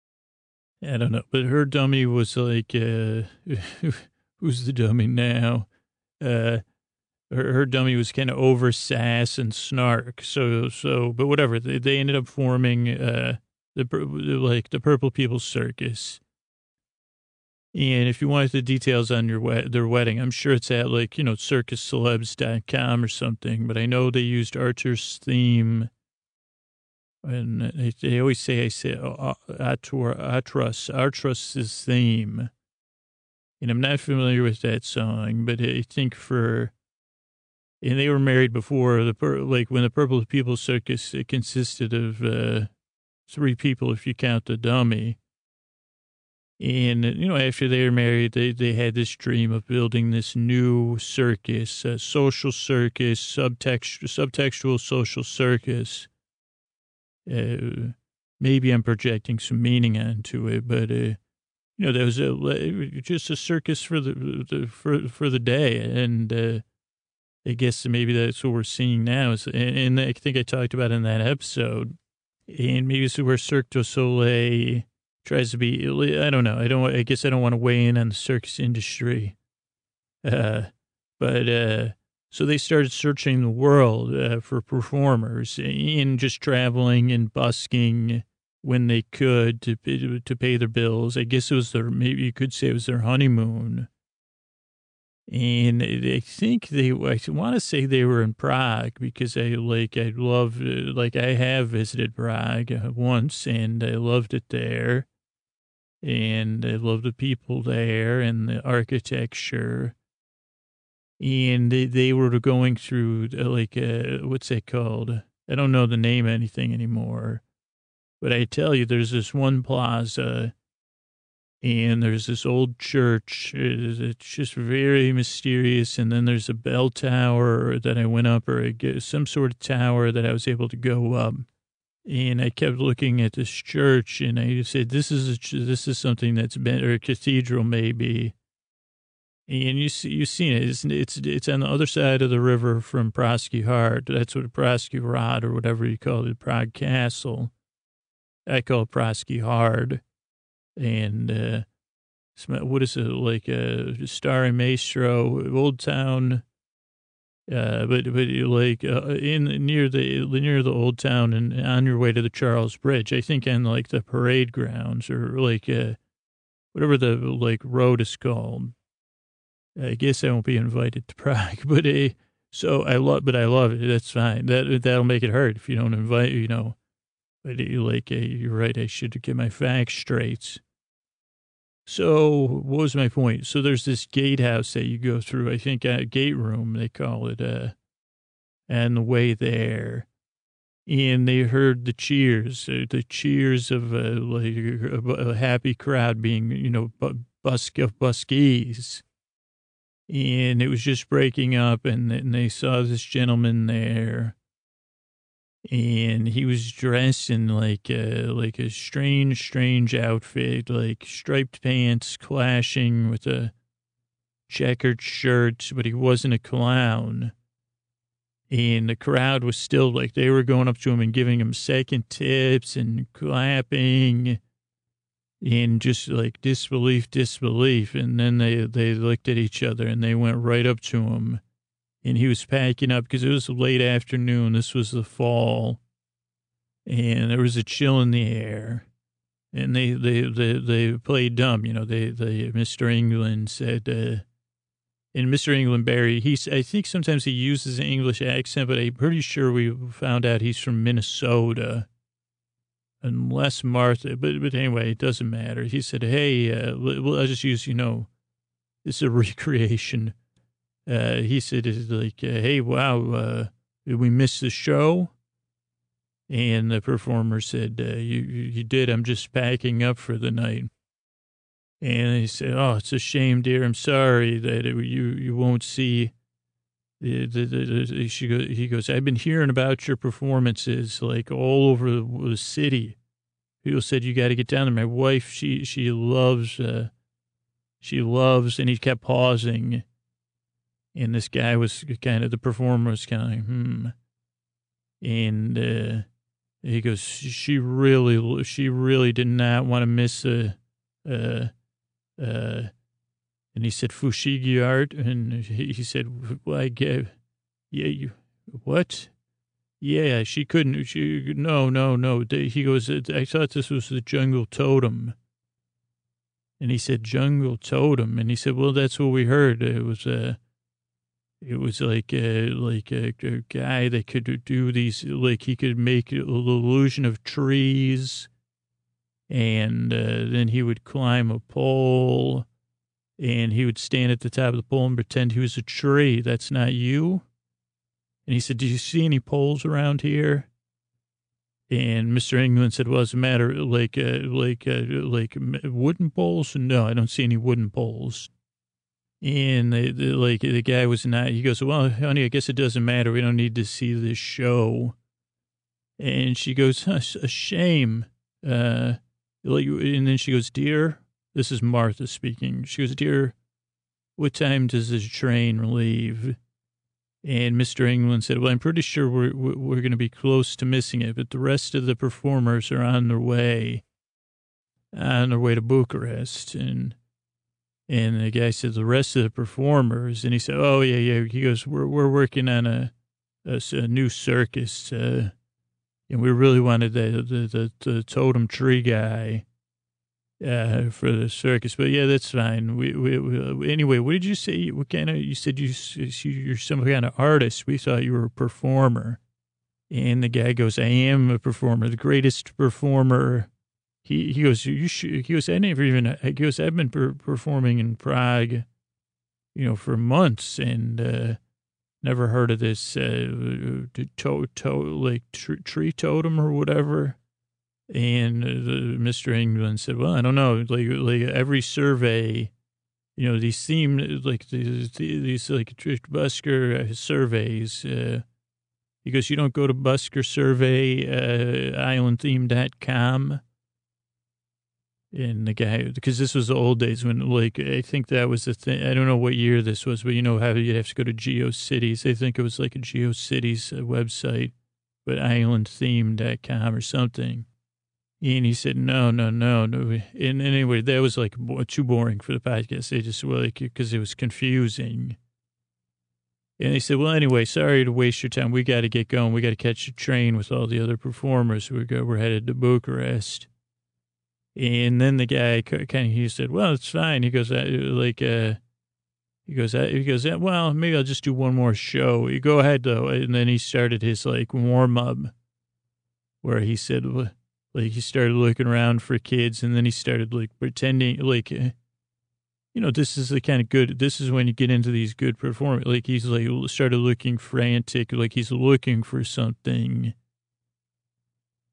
I don't know. But her dummy was like, uh, who's the dummy now? Uh, Her, her dummy was kind of over sass and snark. So, so, but whatever. They, they ended up forming, uh, the, like the Purple People's Circus. And if you wanted the details on your wed- their wedding, I'm sure it's at like, you know, circus celebs dot com or something, but I know they used Archer's theme. And they, they always say, I say, uh, Atros, Artros's theme. And I'm not familiar with that song, but I think for, and they were married before the, like when the Purple People Circus, it consisted of uh, three people if you count the dummy. And, you know, after they were married, they, they had this dream of building this new circus, a social circus, subtext, subtextual social circus. Uh, maybe I'm projecting some meaning onto it, but, uh, you know, there was a, just a circus for the, the for, for the day. And, uh, I guess maybe that's what we're seeing now. Is, and I think I talked about in that episode. And maybe this is where Cirque du Soleil tries to be, I don't know. I don't, I guess I don't want to weigh in on the circus industry. Uh, but, uh, so they started searching the world uh, for performers and just traveling and busking when they could to, to pay their bills. I guess it was their, maybe you could say it was their honeymoon. And I think they, I want to say they were in Prague because I like, I love, like I have visited Prague once and I loved it there. And I love the people there and the architecture. And they, they were going through like, uh, what's it called? I don't know the name of anything anymore. But I tell you, there's this one plaza and there's this old church. It's just very mysterious. And then there's a bell tower that I went up, or some sort of tower that I was able to go up. And I kept looking at this church, and I said, "This is a, this is something that's been, or a cathedral maybe." And you see, you've seen it. It's it's it's on the other side of the river from Pražský hrad. That's what Pražský hrad, or whatever you call it, Prague Castle. I call it Pražský hrad. And, uh, what is it, like a starry maestro, Old Town, uh, but, but like, uh, in, near the, near the Old Town and on your way to the Charles Bridge, I think on like the parade grounds or like, uh, whatever the, like, road is called. I guess I won't be invited to Prague, but, uh, so I love, but I love it. That's fine. That, that'll make it hard if you don't invite, you know. But like, uh, you're right, I should get my facts straight. So what was my point? So there's this gatehouse that you go through, I think, uh, gate room, they call it, uh, and the way there. and they heard the cheers, uh, the cheers of uh, like a, a happy crowd being, you know, bu- busk of buskies. And it was just breaking up, and, and they saw this gentleman there, and he was dressed in like a, like a strange, strange outfit, like striped pants clashing with a checkered shirt, but he wasn't a clown. And the crowd was still like, they were going up to him and giving him second tips and clapping and just like disbelief, disbelief. And then they, they looked at each other and they went right up to him. And he was packing up because it was late afternoon. This was the fall. And there was a chill in the air. And they, they, they, they played dumb. You know, they, they, Mister England said, uh, and Mister England Barry, he's, I think sometimes he uses an English accent, but I'm pretty sure we found out he's from Minnesota. Unless Martha, but, but anyway, it doesn't matter. He said, hey, uh, well, I'll just use, you know, this is a recreation. Uh, he said, it's like, uh, hey, wow, uh, did we miss the show? And the performer said, uh, you, you did. I'm just packing up for the night. And he said, oh, it's a shame, dear. I'm sorry that it, you, you won't see. The, the, the, the, she go, he goes, I've been hearing about your performances like all over the, the city. People said, you got to get down there. My wife, she, she loves, uh, she loves, and he kept pausing. And this guy was kind of, the performer was kind of like, hmm. And, uh, he goes, she really, she really did not want to miss a, uh, uh, and he said, Fushigi art. And he, he said, well, I gave, yeah, you, what? Yeah, she couldn't, she, no, no, no. He goes, I thought this was the Jungle Totem. And he said, Jungle Totem. And he said, well, that's what we heard. It was, uh, it was like a, like a, a guy that could do these, like he could make an illusion of trees. And uh, then he would climb a pole, and he would stand at the top of the pole and pretend he was a tree. That's not you? And he said, do you see any poles around here? And Mister England said, well, as a matter, like, uh, like, uh, like wooden poles? No, I don't see any wooden poles. And the, the, like the guy was not, he goes, well, honey, I guess it doesn't matter. We don't need to see this show. And she goes, huh, a shame. Uh, like, and then she goes, dear, this is Martha speaking. She goes, dear, what time does this train leave? And Mister England said, well, I'm pretty sure we're, we're going to be close to missing it, but the rest of the performers are on their way, on their way to Bucharest. And, and the guy said, the rest of the performers, and he said, oh yeah, yeah. He goes, we're, we're working on a, a, a new circus, uh, and we really wanted the, the, the, the totem tree guy uh, for the circus. But yeah, that's fine. We, we, we anyway, what did you say? What kind of, you said you, you're some kind of artist. We thought you were a performer. And the guy goes, I am a performer, the greatest performer. He, he goes, you should, he goes, I never even, he goes, I've been per- performing in Prague, you know, for months, and, uh, never heard of this, uh, to, to, like tr- tree totem or whatever. And uh, the, Mister England said, well, I don't know. Like, like every survey, you know, these theme, like these, these like busker surveys, uh, he goes, you don't go to busker survey, uh, island theme dot com. And the guy, because this was the old days when, like, I think that was the thing. I don't know what year this was, but you know how you'd have to go to GeoCities. I think it was like a GeoCities uh, website, but island theme dot com or something. And he said, no, no, no, no. And anyway, that was like too boring for the podcast. They just were like, because it was confusing. And they said, well, anyway, sorry to waste your time. We got to get going. We got to catch a train with all the other performers. We're, go, we're headed to Bucharest. And then the guy kind of, he said, well, it's fine. He goes, uh, like, uh, he goes, uh, he goes, uh, well, maybe I'll just do one more show. You go ahead, though. And then he started his, like, warm-up where he said, like, he started looking around for kids, and then he started, like, pretending, like, uh, you know, this is the kind of good, this is when you get into these good performers. Like, he's, like, started looking frantic, like he's looking for something.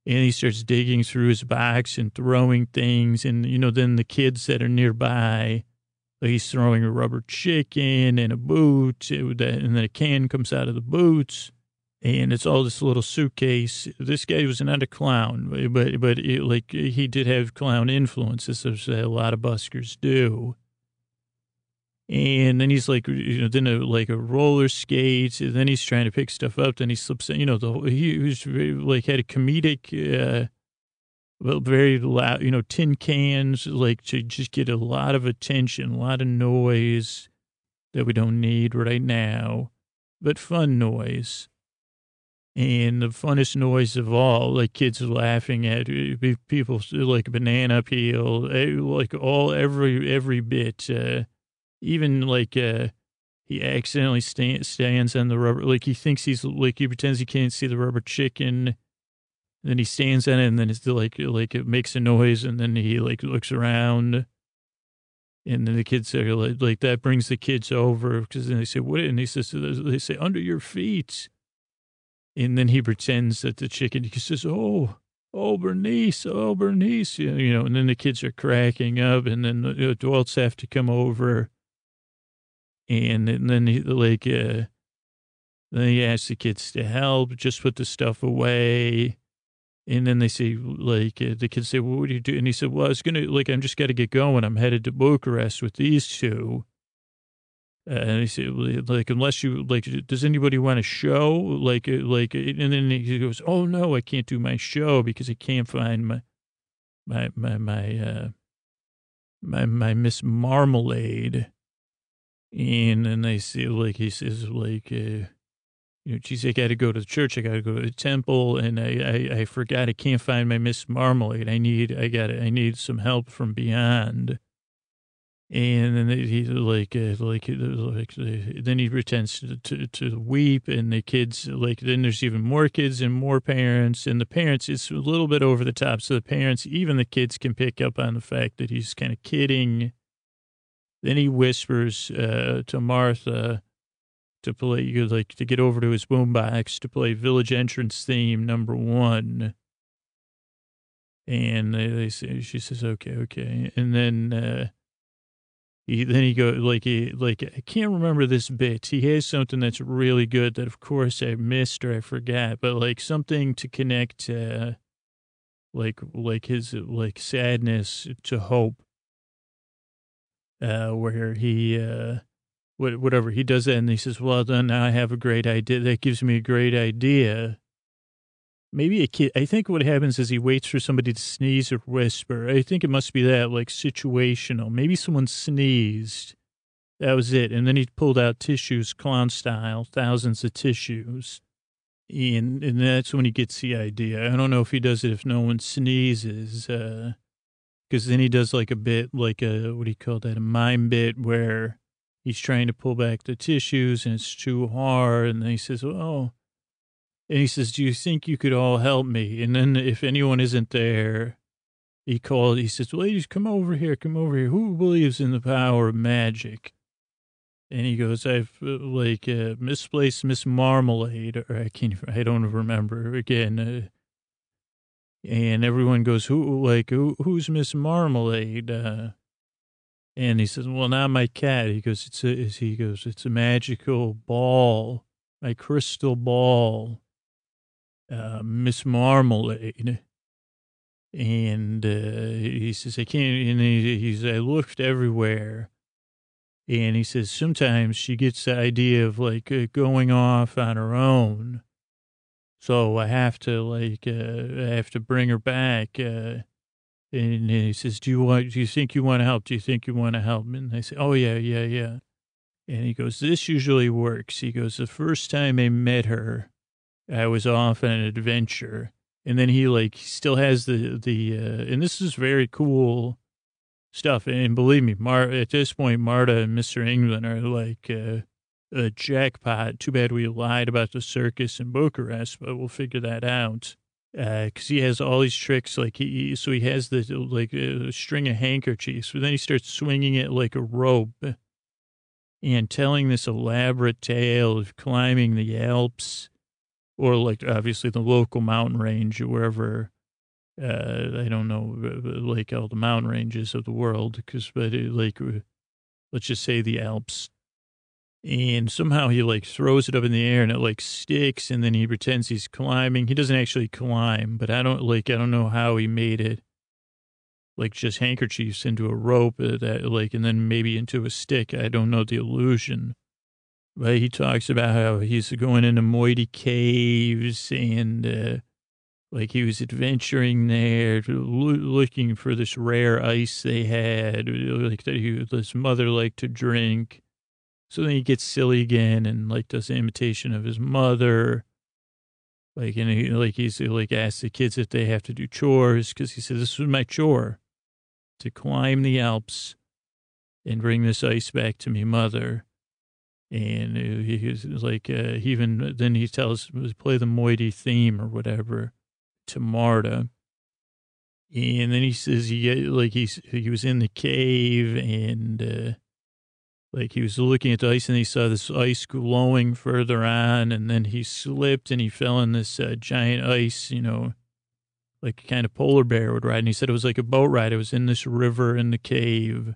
And he starts digging through his box and throwing things. And, you know, then the kids that are nearby, like he's throwing a rubber chicken and a boot, and then a can comes out of the boots. And it's all this little suitcase. This guy was not a clown, but but it, like he did have clown influences, as a lot of buskers do. And then he's like, you know, then a, like a roller skates. And then he's trying to pick stuff up. Then he slips, you know, the he was very, like had a comedic, uh, well, very loud, you know, tin cans, like to just get a lot of attention, a lot of noise that we don't need right now, but fun noise. And the funnest noise of all, like kids laughing at people, like banana peel, like all, every, every bit, uh, even like, uh, he accidentally stand, stands on the rubber, like he thinks he's, like he pretends he can't see the rubber chicken. Then he stands on it and then it's like, like it makes a noise and then he like looks around. And then the kids are like, like that brings the kids over because then they say, what? And he says, they say, under your feet. And then he pretends that the chicken, he says, oh, oh, Bernice, oh, Bernice, you know, and then the kids are cracking up and then the adults have to come over. And, and then he, like, uh, then he asks the kids to help, just put the stuff away. And then they say, like, uh, the kids say, well, what do you do? And he said, well, I was going to, like, I'm just got to get going. I'm headed to Bucharest with these two. Uh, and he said, like, unless you, like, does anybody want a show? Like, like, and then he goes, oh, no, I can't do my show because I can't find my, my, my, my, uh, my, my Miss Marmalade. And then they say, like, he says, like, uh, you know, geez, I got to go to the church. I got to go to the temple. And I, I, I forgot I can't find my Miss Marmalade. I need, I got I need some help from beyond. And then he like, uh, like, like, uh, then he pretends to, to, to weep and the kids, like, then there's even more kids and more parents and the parents, it's a little bit over the top. So the parents, even the kids can pick up on the fact that he's kind of kidding. Then he whispers, uh, to Martha to play, you like to get over to his boombox to play Village Entrance theme number one. And they, they say, she says, okay, okay. And then, uh, He, then he go like he like I can't remember this bit. He has something that's really good that of course I missed or I forgot, but like something to connect uh like like his like sadness to hope. Uh, where he uh what whatever he does that and he says, well then now I have a great idea. That gives me a great idea. Maybe a kid, I think what happens is he waits for somebody to sneeze or whisper. I think it must be that, like, situational. Maybe someone sneezed. That was it. And then he pulled out tissues, clown style, thousands of tissues. And, and that's when he gets the idea. I don't know if he does it if no one sneezes. Because uh, then he does, like, a bit, like a, what do you call that, a mime bit where he's trying to pull back the tissues and it's too hard. And then he says, oh. And he says, do you think you could all help me? And then if anyone isn't there, he called, he says, ladies, come over here, come over here. Who believes in the power of magic? And he goes, I've uh, like uh, misplaced Miss Marmalade, or I can't, I don't remember again. Uh, and everyone goes, who, like, who, who's Miss Marmalade? Uh, and he says, well, not my cat. He goes, it's a, he goes, it's a magical ball, my crystal ball. Uh, Miss Marmalade. And uh, he says, I can't, and he, he's, I looked everywhere. And he says, sometimes she gets the idea of like uh, going off on her own. So I have to like, uh, I have to bring her back. Uh, and he says, do you want, do you think you want to help? Do you think you want to help? And I say, oh yeah, yeah, yeah. And he goes, this usually works. He goes, the first time I met her, I was off on an adventure. And then he like still has the, the, uh, and this is very cool stuff. And believe me, Mar- at this point, Marta and Mister England are like uh, a jackpot. Too bad we lied about the circus in Bucharest, but we'll figure that out. Uh, cause he has all these tricks. Like he, so he has the, like a string of handkerchiefs, but then he starts swinging it like a rope and telling this elaborate tale of climbing the Alps. Or like obviously the local mountain range or wherever Uh, I don't know, like all the mountain ranges of the world, because, but it, like, let's just say the Alps. And somehow he like throws it up in the air and it like sticks, and then he pretends he's climbing. He doesn't actually climb, but I don't like, I don't know how he made it. Like just handkerchiefs into a rope that like, and then maybe into a stick. I don't know the illusion. But he talks about how he's going into Moiti caves and, uh, like he was adventuring there, looking for this rare ice they had, like that he, his mother liked to drink. So then he gets silly again and like does an imitation of his mother. Like, and he, like he's like asks the kids if they have to do chores, because he said, this was my chore, to climb the Alps and bring this ice back to me mother. And he was like, uh, he even, then he tells, play the Moiti theme or whatever to Marta. And then he says he like he's he was in the cave and uh, like he was looking at the ice and he saw this ice glowing further on, and then he slipped and he fell in this uh, giant ice, you know, like a kind of polar bear would ride. And he said it was like a boat ride. It was in this river in the cave.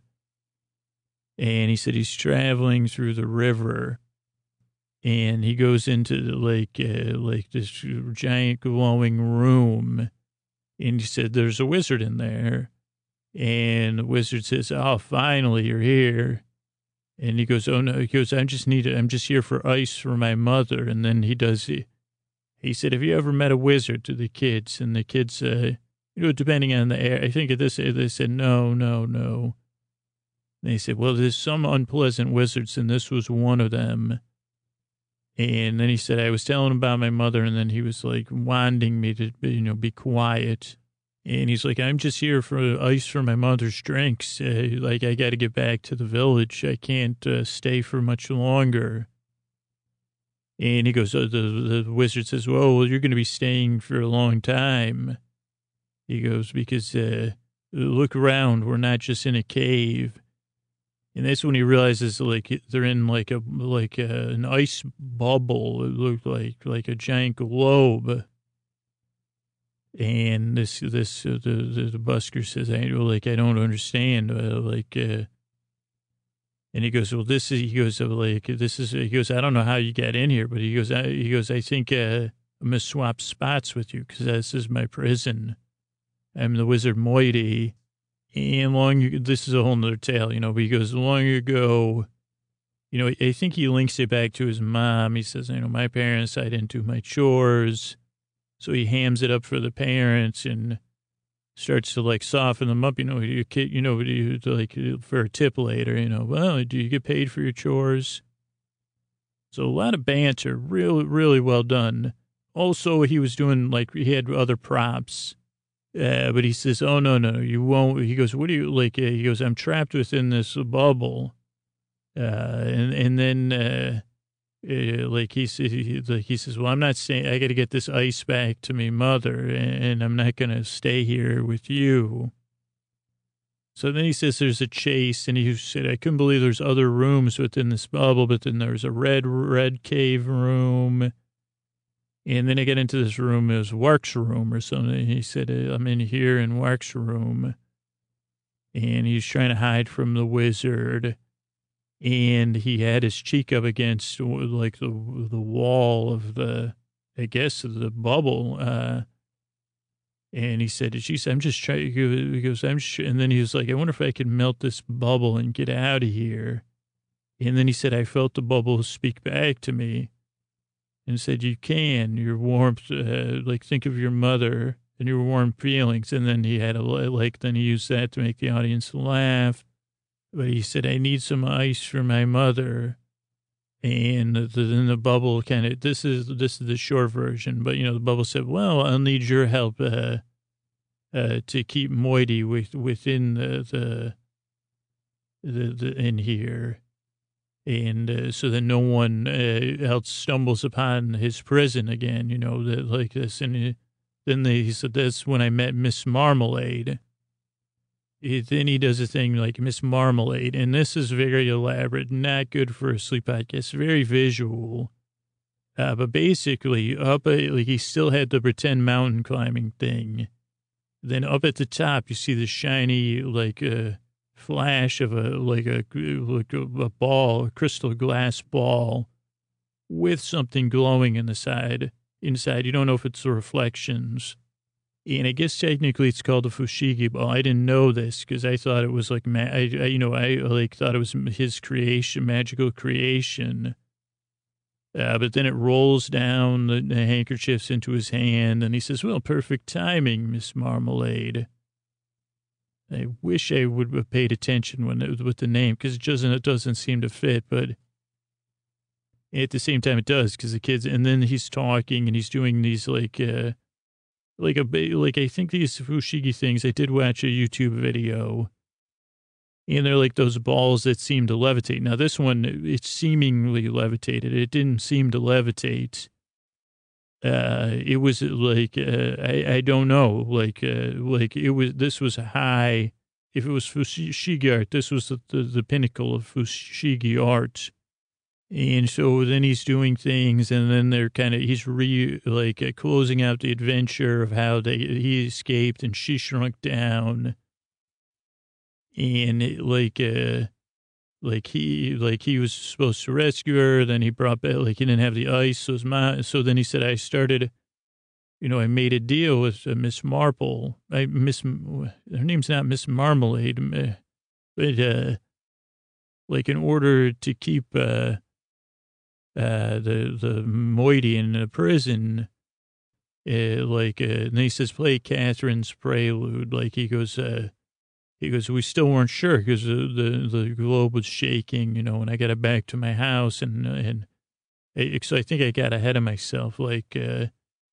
And he said he's traveling through the river. And he goes into like uh, like this giant glowing room, and he said there's a wizard in there, and the wizard says, "Oh, finally you're here." And he goes, "Oh no," he goes, "I'm just needed. I'm just here for ice for my mother." And then he does. He, he said, "Have you ever met a wizard?" to the kids, and the kids, uh, you know, depending on the air, I think at this they said no, no, no. And they said, "Well, there's some unpleasant wizards, and this was one of them." And then he said, I was telling him about my mother, and then he was like wanting me to, you know, be quiet. And he's like, I'm just here for ice for my mother's drinks. Uh, like, I got to get back to the village. I can't uh, stay for much longer. And he goes, oh, the, the wizard says, well, you're going to be staying for a long time. He goes, because uh, look around. We're not just in a cave. And that's when he realizes, like, they're in, like, a like a, an ice bubble. It looked like like a giant globe. And this, this uh, the, the, the busker says, I, like, I don't understand. Uh, like, uh, and he goes, well, this is, he goes, uh, like, this is, he goes, I don't know how you got in here, but he goes, I, he goes, I think uh, I'm going to swap spots with you because this is my prison. I'm the wizard Moiti. And long, this is a whole nother tale, you know, but he goes, long ago, you know, I think he links it back to his mom. He says, you know, my parents, I didn't do my chores. So he hams it up for the parents and starts to like soften them up, you know, you kid, you know, you, like for a tip later, you know, well, do you get paid for your chores? So a lot of banter, really, really well done. Also, he was doing like, he had other props. Uh, but he says, oh, no, no, you won't. He goes, what do you like? Uh, he goes, I'm trapped within this bubble. Uh, and, and then, uh, uh, like he, he, like he says, well, I'm not saying I got to get this ice back to me mother, and, and I'm not going to stay here with you. So then he says there's a chase, and he said, I couldn't believe there's other rooms within this bubble, but then there's a red, red cave room. And then I get into this room, it was Wark's room or something. He said, I'm in here in Wark's room. And he's trying to hide from the wizard. And he had his cheek up against, like, the the wall of the, I guess, of the bubble. Uh, and he said, she said, I'm just trying, he goes, I'm just, and then he was like, I wonder if I can melt this bubble and get out of here. And then he said, I felt the bubble speak back to me. And said, you can, your warmth, uh, like, think of your mother and your warm feelings. And then he had a, like, then he used that to make the audience laugh. But he said, I need some ice for my mother. And the, then the bubble kind of, this is, this is the short version. But, you know, the bubble said, well, I'll need your help uh, uh, to keep Moiti with, within the, the, the, the, in here. And uh, so that no one uh, else stumbles upon his prison again, you know, that, like this. And he, then they, he said, that's when I met Miss Marmalade. He, then he does a thing like Miss Marmalade. And this is very elaborate, not good for a sleep podcast, very visual. Uh, but basically, up a, like he still had the pretend mountain climbing thing. Then up at the top, you see the shiny, like, uh, flash of a, like a, like a, a ball, a crystal glass ball with something glowing in the side, inside. You don't know if it's the reflections. And I guess technically it's called the Fushigi ball. I didn't know this because I thought it was like, ma- I, I, you know, I like thought it was his creation, magical creation. Uh, but then it rolls down the, the handkerchiefs into his hand, and he says, well, perfect timing, Miss Marmalade. I wish I would have paid attention when it, with the name, because it doesn't, it doesn't seem to fit, but at the same time it does, because the kids, and then he's talking, and he's doing these, like, uh, like, a like I think these Fushigi things, I did watch a YouTube video, and they're like those balls that seem to levitate. Now, this one, it seemingly levitated. It didn't seem to levitate. Uh, it was like, uh, I, I don't know, like, uh, like it was, this was high. If it was Fushigi art, this was the, the, the pinnacle of Fushigi art. And so then he's doing things, and then they're kind of, he's re, like, uh, closing out the adventure of how they, he escaped and she shrunk down. And it, like, uh, like he, like he was supposed to rescue her. Then he brought back, like he didn't have the ice. So his mom, so then he said, I started, you know, I made a deal with uh, Miss Marple. I Miss, her name's not Miss Marmalade, uh, but, uh, like in order to keep, uh, uh, the, the moiety in the prison, uh, like, uh, and he says, play Catherine's Prelude. Like he goes, uh, He goes, we still weren't sure because the, the, the globe was shaking, you know, and I got it back to my house. And, and it, so I think I got ahead of myself. Like, uh,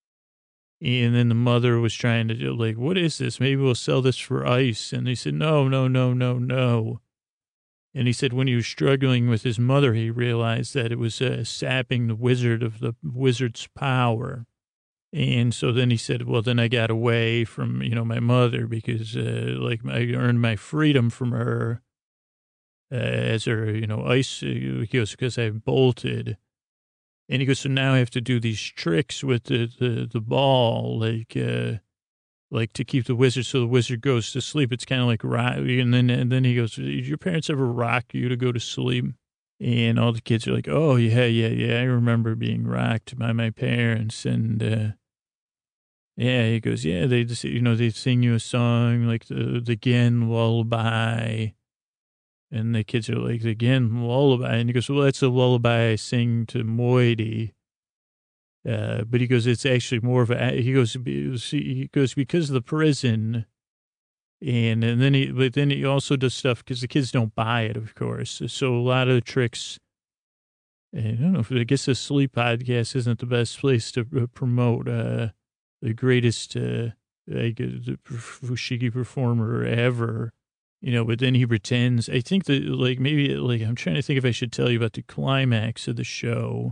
and then the mother was trying to do, like, what is this? Maybe we'll sell this for ice. And they said, no, no, no, no, no. And he said when he was struggling with his mother, he realized that it was uh, sapping the wizard of the wizard's power. And so then he said, well, then I got away from, you know, my mother because, uh, like, I earned my freedom from her uh, as her, you know, ice, he goes, because I bolted. And he goes, so now I have to do these tricks with the, the, the ball, like, uh, like to keep the wizard, so the wizard goes to sleep. It's kind of like rock. And then, and then he goes, did your parents ever rock you to go to sleep? And all the kids are like, oh, yeah, yeah, yeah. I remember being rocked by my parents. And, uh, yeah, he goes, yeah, they just, you know, they sing you a song like the, the Gen lullaby. And the kids are like, the Gen lullaby. And he goes, well, that's a lullaby I sing to Moiety. Uh, but he goes, it's actually more of a, he goes, he goes, because of the prison. And, and then he, but then he also does stuff because the kids don't buy it, of course. So a lot of the tricks, I don't know if, I guess the sleep podcast isn't the best place to promote, uh, the greatest, uh, like, the Fushigi performer ever, you know, but then he pretends, I think that, like, maybe, like, I'm trying to think if I should tell you about the climax of the show.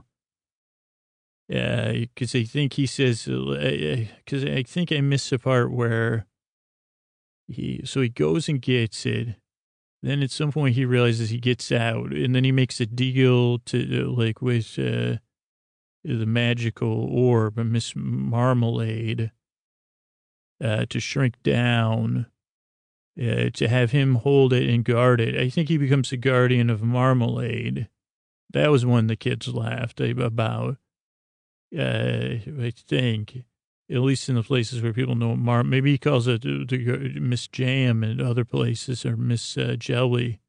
Yeah, because I think he says, because I think I missed the part where he, so he goes and gets it. Then at some point he realizes he gets out, and then he makes a deal to, like, with uh, the magical orb, Miss Marmalade, uh, to shrink down, uh, to have him hold it and guard it. I think he becomes the guardian of Marmalade. That was one the kids laughed about. Uh, I think, at least in the places where people know Mar, maybe he calls it the, the Miss Jam and other places, or Miss uh, Jelly.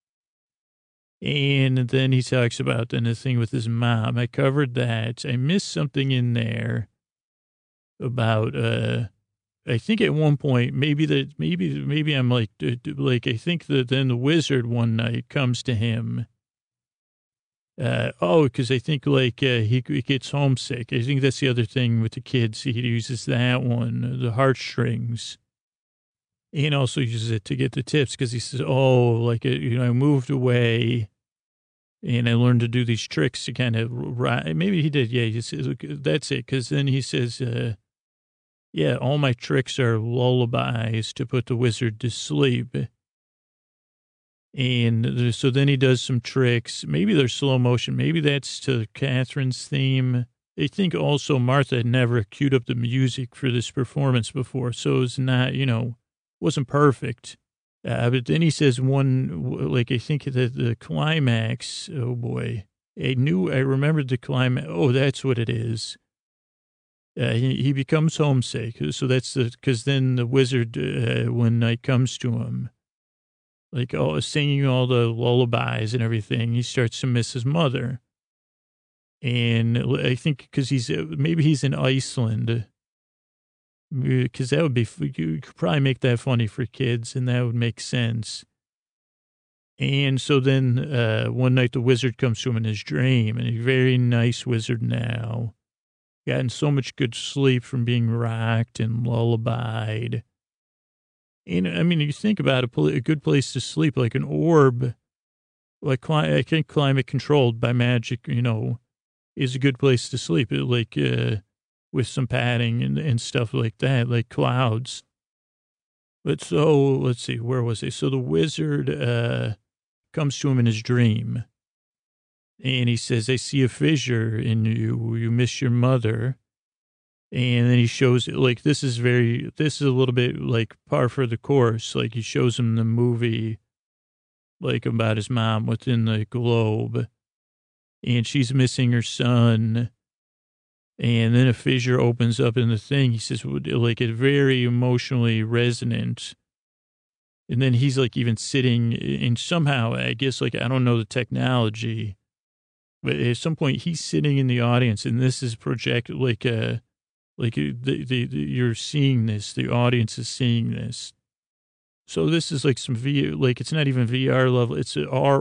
And then he talks about then the thing with his mom. I covered that. I missed something in there about, uh, I think at one point, maybe that, maybe, maybe I'm like, like, I think that then the wizard one night comes to him. Uh, oh, because I think like uh, he, he gets homesick. I think that's the other thing with the kids. He uses that one, the heartstrings. And also uses it to get the tips because he says, oh, like, you know, I moved away and I learned to do these tricks to kind of, maybe he did. Yeah, he says, that's it. Because then he says, uh, yeah, all my tricks are lullabies to put the wizard to sleep. And so then he does some tricks. Maybe they're slow motion. Maybe that's to Catherine's theme. I think also Martha had never queued up the music for this performance before, so it's not, you know, wasn't perfect. Uh, but then he says one, like, I think the, the climax, oh boy, I knew, I remembered the climax. Oh, that's what it is. Uh, he, he becomes homesick. So that's the, because then the wizard, uh, when night comes to him, like, oh, singing all the lullabies and everything, he starts to miss his mother. And I think because he's, maybe he's in Iceland, because that would be, you could probably make that funny for kids, and that would make sense. And so then uh, one night the wizard comes to him in his dream, and he's a very nice wizard now. Gotten so much good sleep from being rocked and lullabied. And I mean, you think about a, a good place to sleep, like an orb, like I think climate controlled by magic, you know, is a good place to sleep, like uh, with some padding and, and stuff like that, like clouds. But so, let's see, where was he? So the wizard uh, comes to him in his dream, and he says, I see a fissure in you. You miss your mother. And then he shows, like, this is very, this is a little bit like par for the course. Like, he shows him the movie, like, about his mom within the globe. And she's missing her son. And then a fissure opens up in the thing. He says, like, it's very emotionally resonant. And then he's, like, even sitting, and somehow, I guess, like, I don't know the technology, but at some point he's sitting in the audience, and this is projected, like, a, like, the, the, the, you're seeing this, the audience is seeing this. So this is like some V, like it's not even V R level. It's R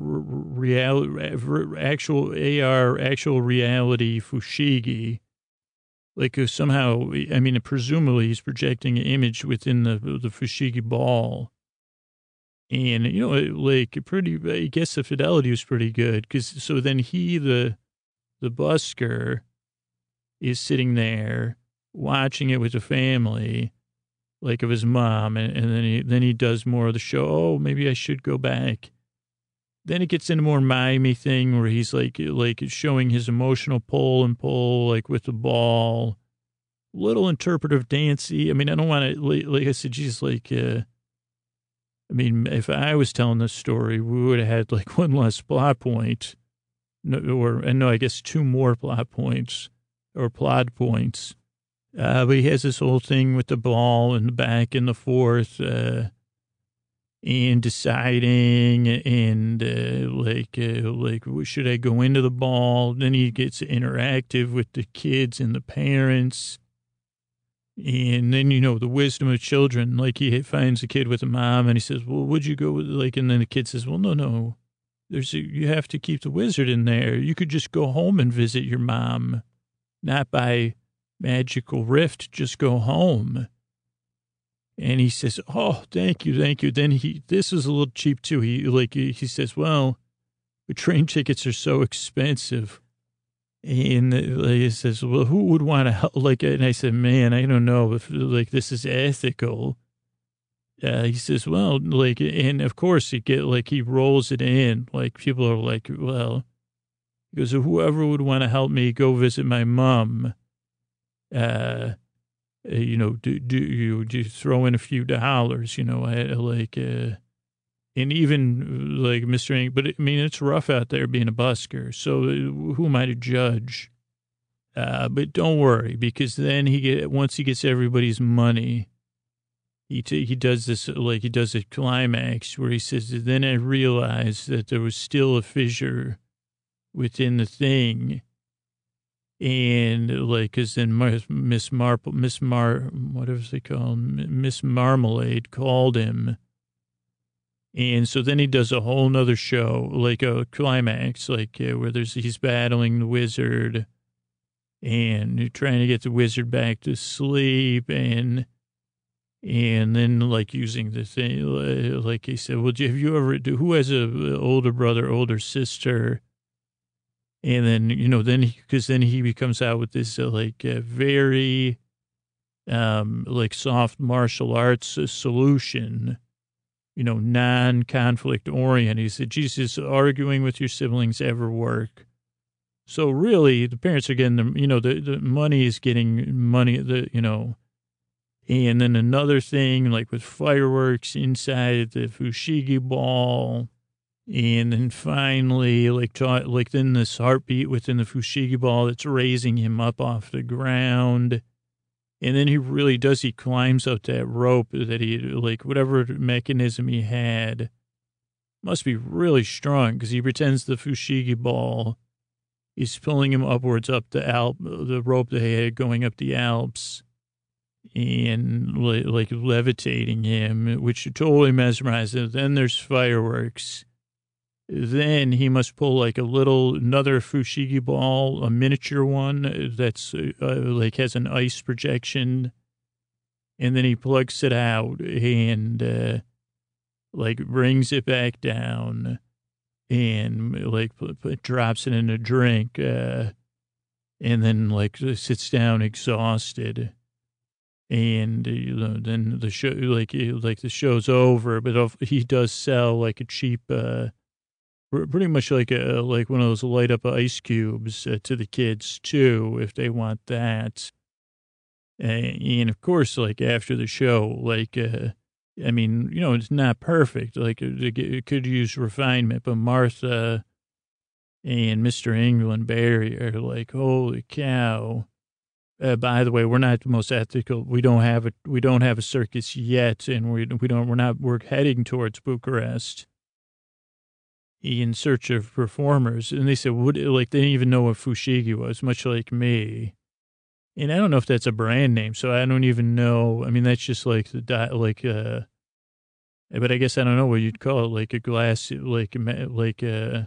real, actual A R, actual reality fushigi. Like uh, somehow, I mean, presumably he's projecting an image within the the fushigi ball. And, you know, like pretty, I guess the fidelity was pretty good. Cause so then he, the, the busker is sitting there watching it with the family, like of his mom, and, and then he then he does more of the show. Oh, maybe I should go back. Then it gets into more mimey thing where he's like like showing his emotional pull and pull, like with the ball. Little interpretive dancey. I mean, I don't want to, like, like I said, geez, like, uh, I mean, if I was telling this story, we would have had like one less plot point, no, or and no, I guess two more plot points or plot points. Uh, but he has this whole thing with the ball and the back and the forth, uh, and deciding and, uh, like, uh, like, should I go into the ball? Then he gets interactive with the kids and the parents. And then, you know, the wisdom of children, like he finds a kid with a mom and he says, well, would you go with, like, and then the kid says, well, no, no, there's a, you have to keep the wizard in there. You could just go home and visit your mom, not by magical rift, just go home. And he says, oh, thank you, thank you. Then he, this is a little cheap too. He like, he says, well, the train tickets are so expensive. And like, he says, well, who would want to help? Like, and I said, man, I don't know if like this is ethical. Uh, he says, well, like, and of course he get like, he rolls it in. Like people are like, well, he goes, whoever would want to help me go visit my mom. Uh, you know, do, do you do throw in a few dollars, you know, I, like, uh, and even like Mister Ing, but I mean, it's rough out there being a busker. So who am I to judge? Uh, but don't worry, because then he get, once he gets everybody's money, he, t- he does this, like he does a climax where he says, then I realized that there was still a fissure within the thing. And like, cause then Miss Marple, Miss Mar, what was they called? Miss Marmalade called him. And so then he does a whole nother show, like a climax, like uh, where there's, he's battling the wizard and trying to get the wizard back to sleep. And, and then like using the thing, like he said, well, have you ever, who has a older brother, older sister? And then, you know, then because then he becomes out with this uh, like uh, very um, like soft martial arts uh, solution, you know, non-conflict oriented. He said, Jesus, arguing with your siblings ever work? So really, the parents are getting the, you know, the, the money is getting money, the, you know, and then another thing, like with fireworks inside the Fushigi ball. And then finally, like, ta- like then this heartbeat within the Fushigi ball that's raising him up off the ground. And then he really does, he climbs up that rope that he, like, whatever mechanism he had must be really strong because he pretends the Fushigi ball is pulling him upwards up the Alp, the rope they had going up the Alps and like levitating him, which totally mesmerizes him. Then there's fireworks. Then he must pull like a little, another Fushigi ball, a miniature one that's uh, like has an ice projection. And then he plugs it out and uh, like brings it back down and like put, put, drops it in a drink. Uh, and then like sits down exhausted. And you know, then the show, like, like the show's over, but he does sell like a cheap, uh, pretty much like a, like one of those light up ice cubes uh, to the kids too, if they want that. And, and of course, like after the show, like, uh, I mean, you know, it's not perfect. Like it, it could use refinement, but Martha and Mister England Barry are like, holy cow. Uh, by the way, we're not the most ethical. We don't have a we don't have a circus yet, and we we don't we're not we're heading towards Bucharest in search of performers. And they said, "What?" Like they didn't even know what Fushigi was, much like me. And I don't know if that's a brand name, so I don't even know. I mean, that's just like the di- like uh, but I guess I don't know what you'd call it, like a glass, like like uh,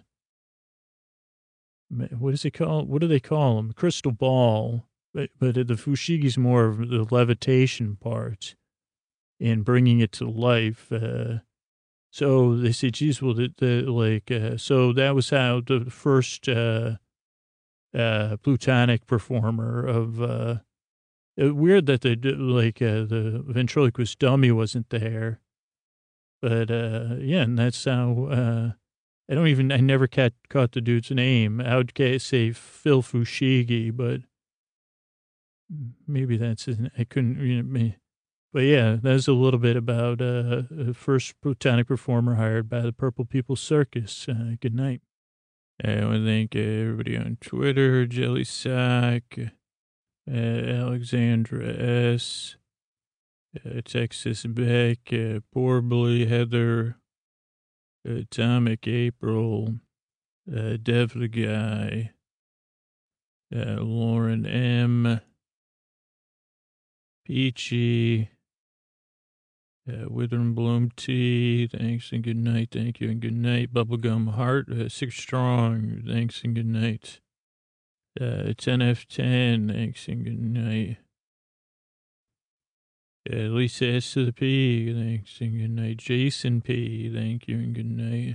what is it called? What do they call them? Crystal ball. But, but the Fushigi's more of the levitation part and bringing it to life. Uh, so they say, geez, well, the, the like, uh, so that was how the first uh, uh, plutonic performer of, uh, uh, weird that the, like, uh, the ventriloquist dummy wasn't there. But, uh, yeah, and that's how, uh, I don't even, I never caught, caught the dude's name. I would say Phil Fushigi, but maybe that's his, I couldn't, you know, but yeah, that's a little bit about uh, the first plutonic performer hired by the Purple People Circus. Uh, good night. I want to thank everybody on Twitter, Jelly Sock, uh, Alexandra S., uh, Texas Beck, uh, Poor Boy Heather, Atomic April, uh, Dev the Guy, uh, Lauren M., Peachy, uh, Wither and Bloom Tea, thanks and good night. Thank you and good night. Bubblegum Heart, uh, Six Strong, thanks and good night. Uh, ten F ten, thanks and good night. Uh, Lisa S to the P, thanks and good night. Jason P, thank you and good night.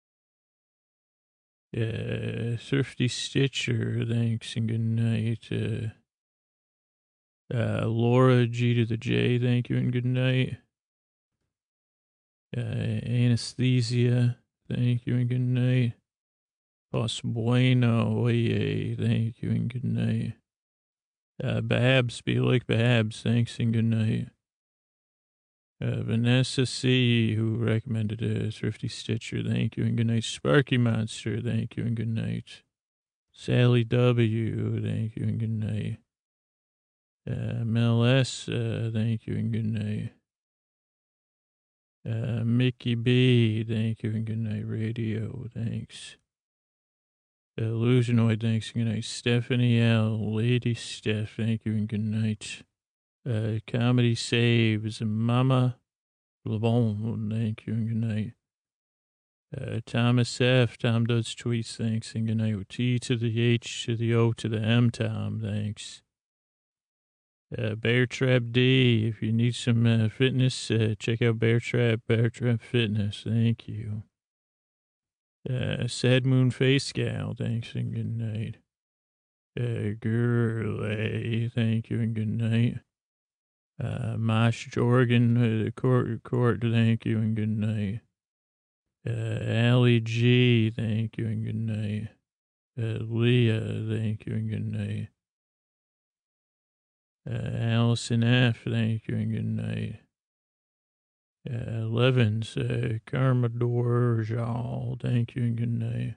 Uh, Thrifty Stitcher, thanks and good night. Uh, uh, Laura G to the J, thank you and good night. Uh, Anesthesia, thank you and good night. Pos Bueno, yay, thank you and good night. Uh, Babs, be like Babs, thanks and good night. Uh, Vanessa C, who recommended a Thrifty Stitcher, thank you and good night. Sparky Monster, thank you and good night. Sally W, thank you and good night. Uh, Mel S, uh, thank you and good night. Uh, Mickey B, thank you and good night. Radio, thanks. Uh, Illusionoid, thanks and good night. Stephanie L, Lady Steph, thank you and good night. Uh, Comedy Saves, Mama LeBon, thank you and good night. Uh, Thomas F, Tom does tweets, thanks and good night. T to the H to the O to the M, Tom, thanks. Uh, Bear Trap D, if you need some uh, fitness, uh, check out Bear Trap, Bear Trap Fitness. Thank you. Uh, Sad Moon Face Gal, thanks and good night. Uh, Girly, thank you and good night. Uh, Mosh Jorgen, uh, Court, Court, thank you and good night. Uh, Allie G, thank you and good night. Uh, Leah, thank you and good night. Uh, Allison F, thank you and good night. Uh, Levins, uh, Carmador, Jal, thank you and good night.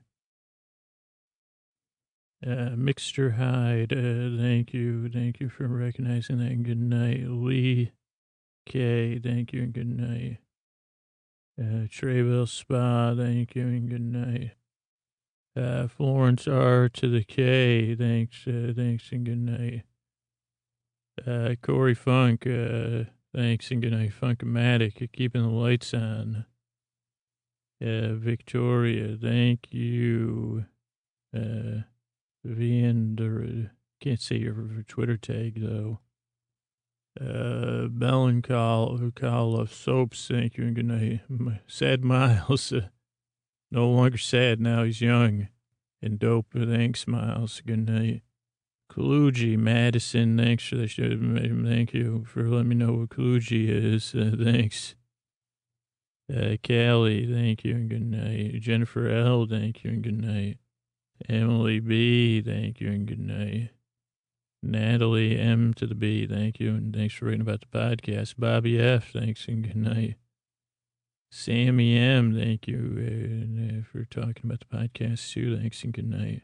Uh, Mixter Hyde, uh, thank you. Thank you for recognizing that and good night. Lee K, thank you and good night. Uh, Trayville Spa, thank you and good night. Uh, Florence R to the K, thanks, uh, thanks and good night. Uh, Corey Funk, uh, thanks and good night. Funkomatic, keeping the lights on. Uh, Victoria, thank you. Uh, Viander, can't say your Twitter tag though. Uh, Melancholy, who call of soaps, thank you and good night. Sad Miles, uh, no longer sad now, he's young and dope. Thanks, Miles, good night. Kaluji, Madison, thanks for the show. Thank you for letting me know what Kaluji is. Uh, thanks. Uh, Callie, thank you and good night. Jennifer L, thank you and good night. Emily B, thank you and good night. Natalie M to the B, thank you and thanks for writing about the podcast. Bobby F, thanks and good night. Sammy M, thank you uh, for talking about the podcast too. Thanks and good night.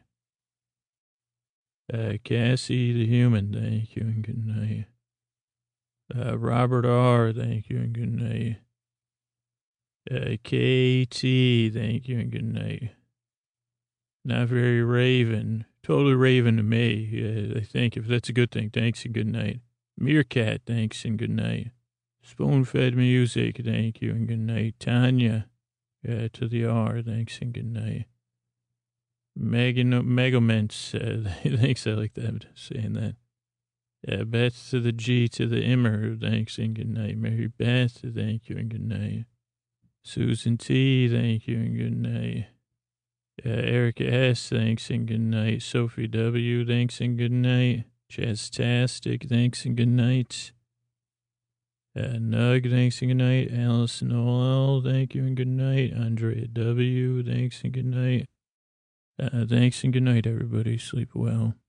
Uh, Cassie the Human, thank you and good night. Uh, Robert R, thank you and good night. Uh, K T, thank you and good night. Not very Raven. Totally Raven to me, uh, I think, if that's a good thing. Thanks and good night. Meerkat, thanks and good night. Spoon-fed music, thank you and good night. Tanya, uh, to the R, thanks and good night. Megan, Megaments, uh, thanks, I like that, saying that. Uh, Beth to the G to the Immer, thanks and good night. Mary Beth, thank you and good night. Susan T, thank you and good night. Uh, Erica S, thanks and good night. Sophie W, thanks and good night. Chastastic, thanks and good night. Uh, Nug, thanks and good night. Allison O L, thank you and good night. Andrea W, thanks and good night. Uh, thanks and good night, everybody. Sleep well.